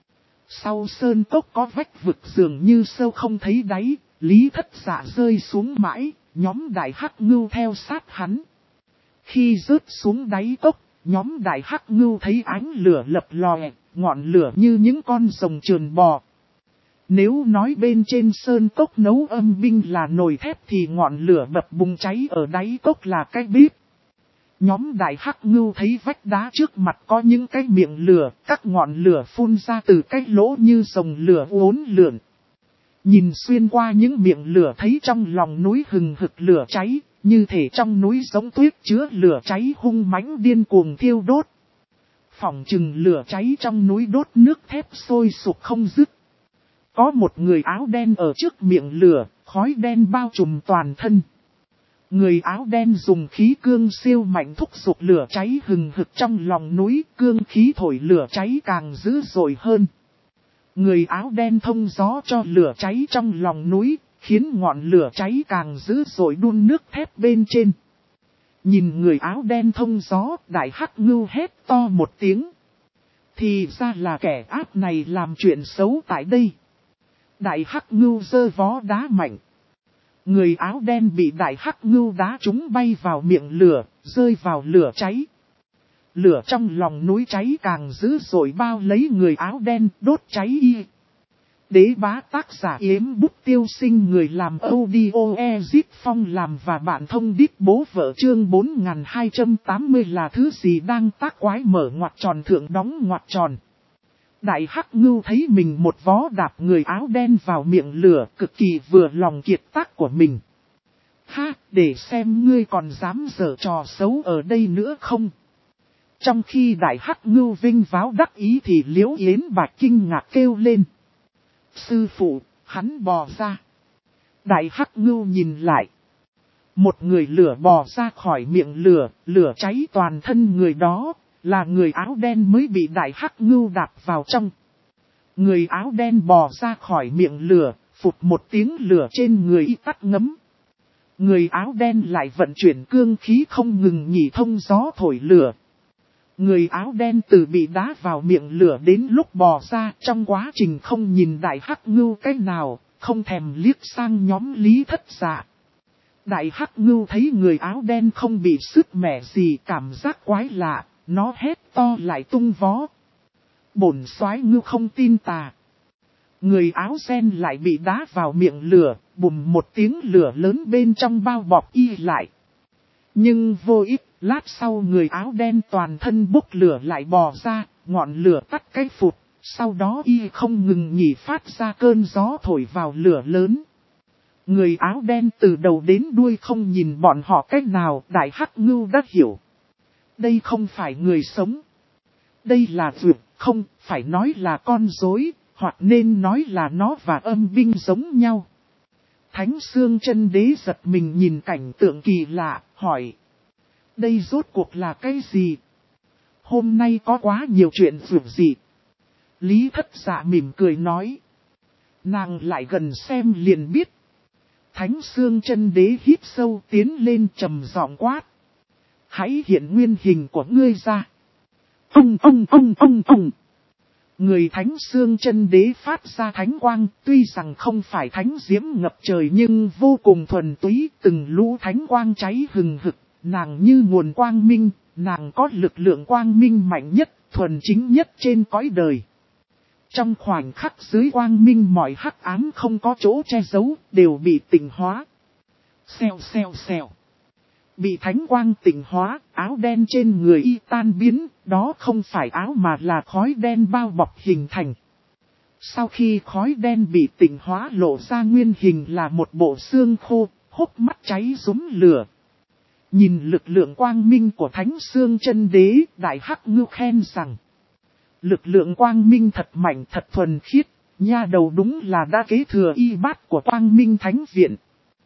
Sau sơn cốc có vách vực dường như sâu không thấy đáy, Lý Thất Dạ rơi xuống mãi, nhóm Đại Hắc Ngưu theo sát hắn. Khi rớt xuống đáy cốc, nhóm Đại Hắc Ngưu thấy ánh lửa lập lòe, ngọn lửa như những con rồng trườn bò. Nếu nói bên trên sơn cốc nấu âm binh là nồi thép thì ngọn lửa bập bùng cháy ở đáy cốc là cái bếp. Nhóm Đại Hắc Ngưu thấy vách đá trước mặt có những cái miệng lửa, các ngọn lửa phun ra từ cái lỗ như rồng lửa uốn lượn. Nhìn xuyên qua những miệng lửa thấy trong lòng núi hừng hực lửa cháy, như thể trong núi giống tuyết chứa lửa cháy hung mãnh điên cuồng thiêu đốt. Phỏng chừng lửa cháy trong núi đốt nước thép sôi sục không dứt. Có một người áo đen ở trước miệng lửa, khói đen bao trùm toàn thân. Người áo đen dùng khí cương siêu mạnh thúc giục lửa cháy hừng hực trong lòng núi, cương khí thổi lửa cháy càng dữ dội hơn. Người áo đen thông gió cho lửa cháy trong lòng núi, khiến ngọn lửa cháy càng dữ dội đun nước thép bên trên. Nhìn người áo đen thông gió, Đại Hắc Ngưu hét to một tiếng. Thì ra là kẻ ác này làm chuyện xấu tại đây. Đại Hắc Ngưu giơ vó đá mạnh. Người áo đen bị đại hắc ngưu đá trúng bay vào miệng lửa, rơi vào lửa cháy. Lửa trong lòng núi cháy càng dữ dội bao lấy người áo đen, đốt cháy y. Đế bá tác giả Yếm Bút Tiêu Sinh, người làm audio Ezip Phong làm và bạn thông đít bố vợ. Chương 4280 là thứ gì đang tác quái, mở ngoặc tròn thượng đóng ngoặc tròn. Đại hắc ngưu thấy mình một vó đạp người áo đen vào miệng lửa, cực kỳ vừa lòng kiệt tác của mình. Ha, để xem ngươi còn dám giở trò xấu ở đây nữa không? Trong khi đại hắc ngưu vinh váo đắc ý thì Liễu Yến Bạch kinh ngạc kêu lên. Sư phụ, hắn bò ra. Đại hắc ngưu nhìn lại. Một người lửa bò ra khỏi miệng lửa, lửa cháy toàn thân người đó, là người áo đen mới bị đại hắc ngưu đạp vào trong. Người áo đen bò ra khỏi miệng lửa, phụt một tiếng lửa trên người y tắt ngấm. Người áo đen lại vận chuyển cương khí không ngừng nhỉ thông gió thổi lửa. Người áo đen từ bị đá vào miệng lửa đến lúc bò ra, trong quá trình không nhìn đại hắc ngưu cách nào, không thèm liếc sang nhóm Lý Thất Dạ. Đại hắc ngưu thấy người áo đen không bị sứt mẻ gì, cảm giác quái lạ, nó hét to lại tung vó. Bổn soái ngưu không tin tà. Người áo đen lại bị đá vào miệng lửa, bùm một tiếng lửa lớn bên trong bao bọc y lại. Nhưng vô ích, lát sau người áo đen toàn thân bốc lửa lại bò ra, ngọn lửa tắt cái phụt, sau đó y không ngừng nhỉ phát ra cơn gió thổi vào lửa lớn. Người áo đen từ đầu đến đuôi không nhìn bọn họ cách nào, đại hắc ngưu đã hiểu. Đây không phải người sống. Đây là vượt, không phải nói là con rối, hoặc nên nói là nó và âm binh giống nhau. Thánh Xương Chân Đế giật mình nhìn cảnh tượng kỳ lạ, hỏi. Đây rốt cuộc là cái gì? Hôm nay có quá nhiều chuyện vượt dị. Lý Thất Dạ mỉm cười nói. Nàng lại gần xem liền biết. Thánh Xương Chân Đế hít sâu tiến lên trầm giọng quát. Hãy hiện nguyên hình của ngươi ra. Ông. Người Thánh Xương Chân Đế phát ra thánh quang, tuy rằng không phải thánh diễm ngập trời nhưng vô cùng thuần túy, từng lũ thánh quang cháy hừng hực, nàng như nguồn quang minh, nàng có lực lượng quang minh mạnh nhất, thuần chính nhất trên cõi đời. Trong khoảnh khắc dưới quang minh mọi hắc ám không có chỗ che giấu, đều bị tịnh hóa. Xèo. Bị thánh quang tịnh hóa, áo đen trên người y tan biến, đó không phải áo mà là khói đen bao bọc hình thành. Sau khi khói đen bị tịnh hóa lộ ra nguyên hình là một bộ xương khô, hốc mắt cháy rúm lửa. Nhìn lực lượng quang minh của Thánh Xương Chân Đế, đại hắc ngưu khen rằng. Lực lượng quang minh thật mạnh thật thuần khiết, nha đầu đúng là đã kế thừa y bát của quang minh thánh viện.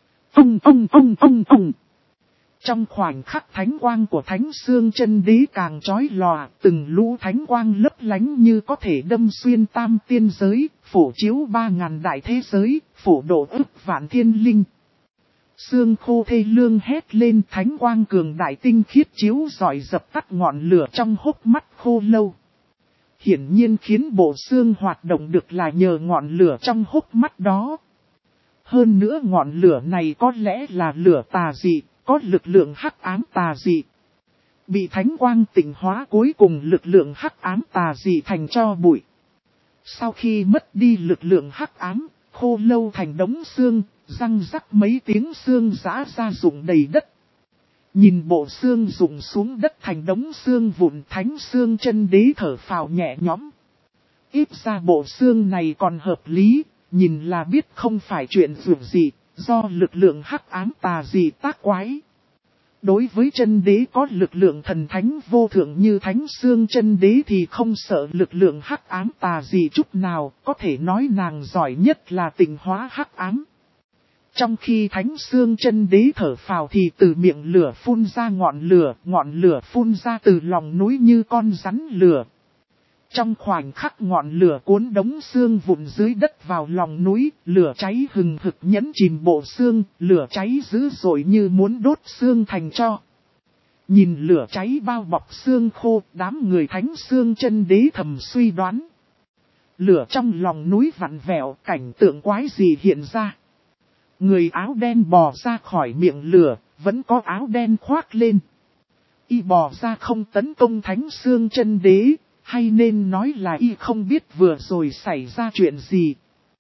Ông. Trong khoảnh khắc thánh quang của Thánh Xương Chân Đế càng chói lòa, từng lũ thánh quang lấp lánh như có thể đâm xuyên tam tiên giới, phổ chiếu 3000 đại thế giới, phổ độ ức vạn thiên linh. Xương khô thê lương hét lên, thánh quang cường đại tinh khiết chiếu rọi dập tắt ngọn lửa trong hốc mắt khô lâu. Hiển nhiên khiến bộ xương hoạt động được là nhờ ngọn lửa trong hốc mắt đó. Hơn nữa ngọn lửa này có lẽ là lửa tà dị, có lực lượng hắc ám tà dị. Bị thánh quang tịnh hóa cuối cùng lực lượng hắc ám tà dị thành tro bụi. Sau khi mất đi lực lượng hắc ám, khô lâu thành đống xương, răng rắc mấy tiếng xương giã ra rụng đầy đất. Nhìn bộ xương rụng xuống đất thành đống xương vụn, Thánh Xương Chân Đế thở phào nhẹ nhõm. Ít ra bộ xương này còn hợp lý, nhìn là biết không phải chuyện vượt gì, do lực lượng hắc ám tà dị tác quái. Đối với chân đế có lực lượng thần thánh vô thượng như Thánh Xương Chân Đế thì không sợ lực lượng hắc ám tà dị chút nào, có thể nói nàng giỏi nhất là tịnh hóa hắc ám. Trong khi Thánh Xương Chân Đế thở phào thì từ miệng lửa phun ra ngọn lửa phun ra từ lòng núi như con rắn lửa. Trong khoảnh khắc ngọn lửa cuốn đống xương vụn dưới đất vào lòng núi, lửa cháy hừng hực nhấn chìm bộ xương, lửa cháy dữ dội như muốn đốt xương thành tro. Nhìn lửa cháy bao bọc xương khô, đám người Thánh Xương Chân Đế thầm suy đoán. Lửa trong lòng núi vặn vẹo, cảnh tượng quái gì hiện ra. Người áo đen bò ra khỏi miệng lửa, vẫn có áo đen khoác lên. Y bò ra không tấn công Thánh Xương Chân Đế, hay nên nói là y không biết vừa rồi xảy ra chuyện gì.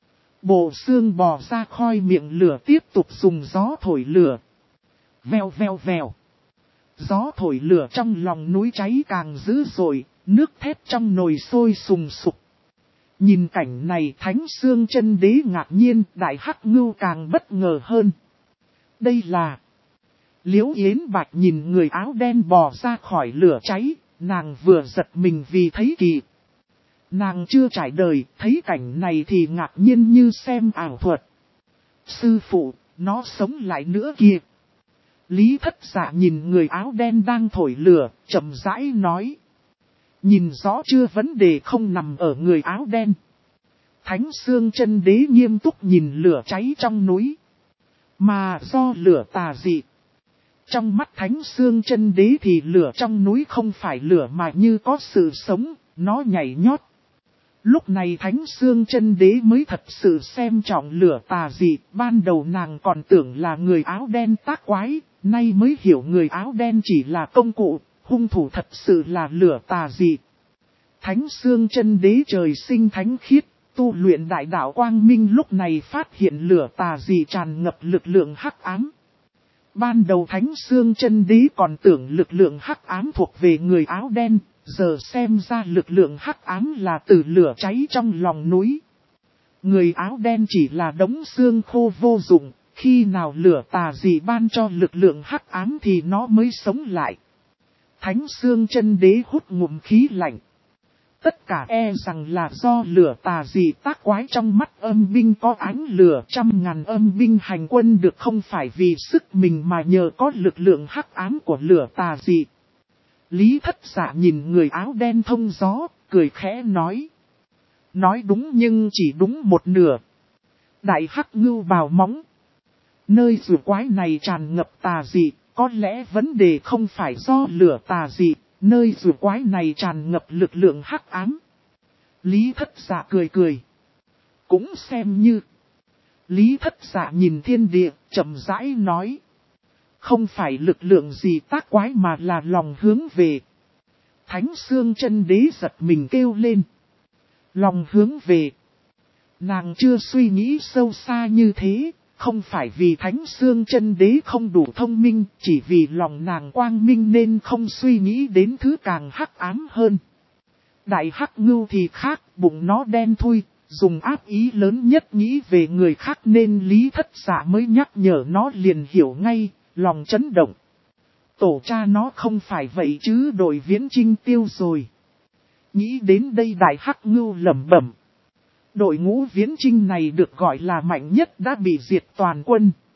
Bộ xương bò ra khỏi miệng lửa tiếp tục dùng gió thổi lửa. Vèo vèo vèo. Gió thổi lửa trong lòng núi cháy càng dữ dội, nước thép trong nồi sôi sùng sục. Nhìn cảnh này Thánh Xương Chân Đế ngạc nhiên, Đại Hắc Ngưu càng bất ngờ hơn. Đây là... Liễu Yến Bạch nhìn người áo đen bò ra khỏi lửa cháy, nàng vừa giật mình vì thấy kỳ. Nàng chưa trải đời, thấy cảnh này thì ngạc nhiên như xem ảo thuật. Sư phụ, nó sống lại nữa kìa. Lý Thất Dạ nhìn người áo đen đang thổi lửa, chậm rãi nói. Nhìn rõ chưa, vấn đề không nằm ở người áo đen. Thánh Xương Chân Đế nghiêm túc nhìn lửa cháy trong núi. Mà do lửa tà dị. Trong mắt Thánh Xương Chân Đế thì lửa trong núi không phải lửa mà như có sự sống, nó nhảy nhót. Lúc này Thánh Xương Chân Đế mới thật sự xem trọng lửa tà dị, ban đầu nàng còn tưởng là người áo đen tác quái, nay mới hiểu người áo đen chỉ là công cụ, hung thủ thật sự là lửa tà dị. Thánh Xương Chân Đế trời sinh thánh khiết, tu luyện đại đạo quang minh lúc này phát hiện lửa tà dị tràn ngập lực lượng hắc ám. Ban đầu Thánh Xương Chân Đế còn tưởng lực lượng hắc ám thuộc về người áo đen, giờ xem ra lực lượng hắc ám là từ lửa cháy trong lòng núi. Người áo đen chỉ là đống xương khô vô dụng, khi nào lửa tà dị ban cho lực lượng hắc ám thì nó mới sống lại. Thánh Xương Chân Đế hút ngụm khí lạnh. Tất cả e rằng là do lửa tà dị tác quái, trong mắt âm binh có ánh lửa, 100.000 âm binh hành quân được không phải vì sức mình mà nhờ có lực lượng hắc ám của lửa tà dị. Lý Thất Dạ nhìn người áo đen thông gió, cười khẽ nói. Nói đúng nhưng chỉ đúng một nửa. Đại Hắc Ngưu bào móng. Nơi rùa quái này tràn ngập tà dị, có lẽ vấn đề không phải do lửa tà dị, nơi rùa quái này tràn ngập lực lượng hắc ám. Lý Thất Dạ cười cười. Cũng xem như. Lý Thất Dạ nhìn thiên địa, chậm rãi nói. Không phải lực lượng gì tác quái mà là lòng hướng về. Thánh Xương Chân Đế giật mình kêu lên. Lòng hướng về. Nàng chưa suy nghĩ sâu xa như thế, không phải vì Thánh Xương Chân Đế không đủ thông minh, chỉ vì lòng nàng quang minh nên không suy nghĩ đến thứ càng hắc ám hơn. Đại Hắc Ngưu thì khác, bụng nó đen thui, dùng ác ý lớn nhất nghĩ về người khác nên Lý Thất Dạ mới nhắc nhở nó liền hiểu ngay, lòng chấn động. Tổ cha nó không phải vậy chứ, đội Viễn Chinh tiêu rồi. Nghĩ đến đây Đại Hắc Ngưu lẩm bẩm. Đội ngũ Viễn Chinh này được gọi là mạnh nhất đã bị diệt toàn quân.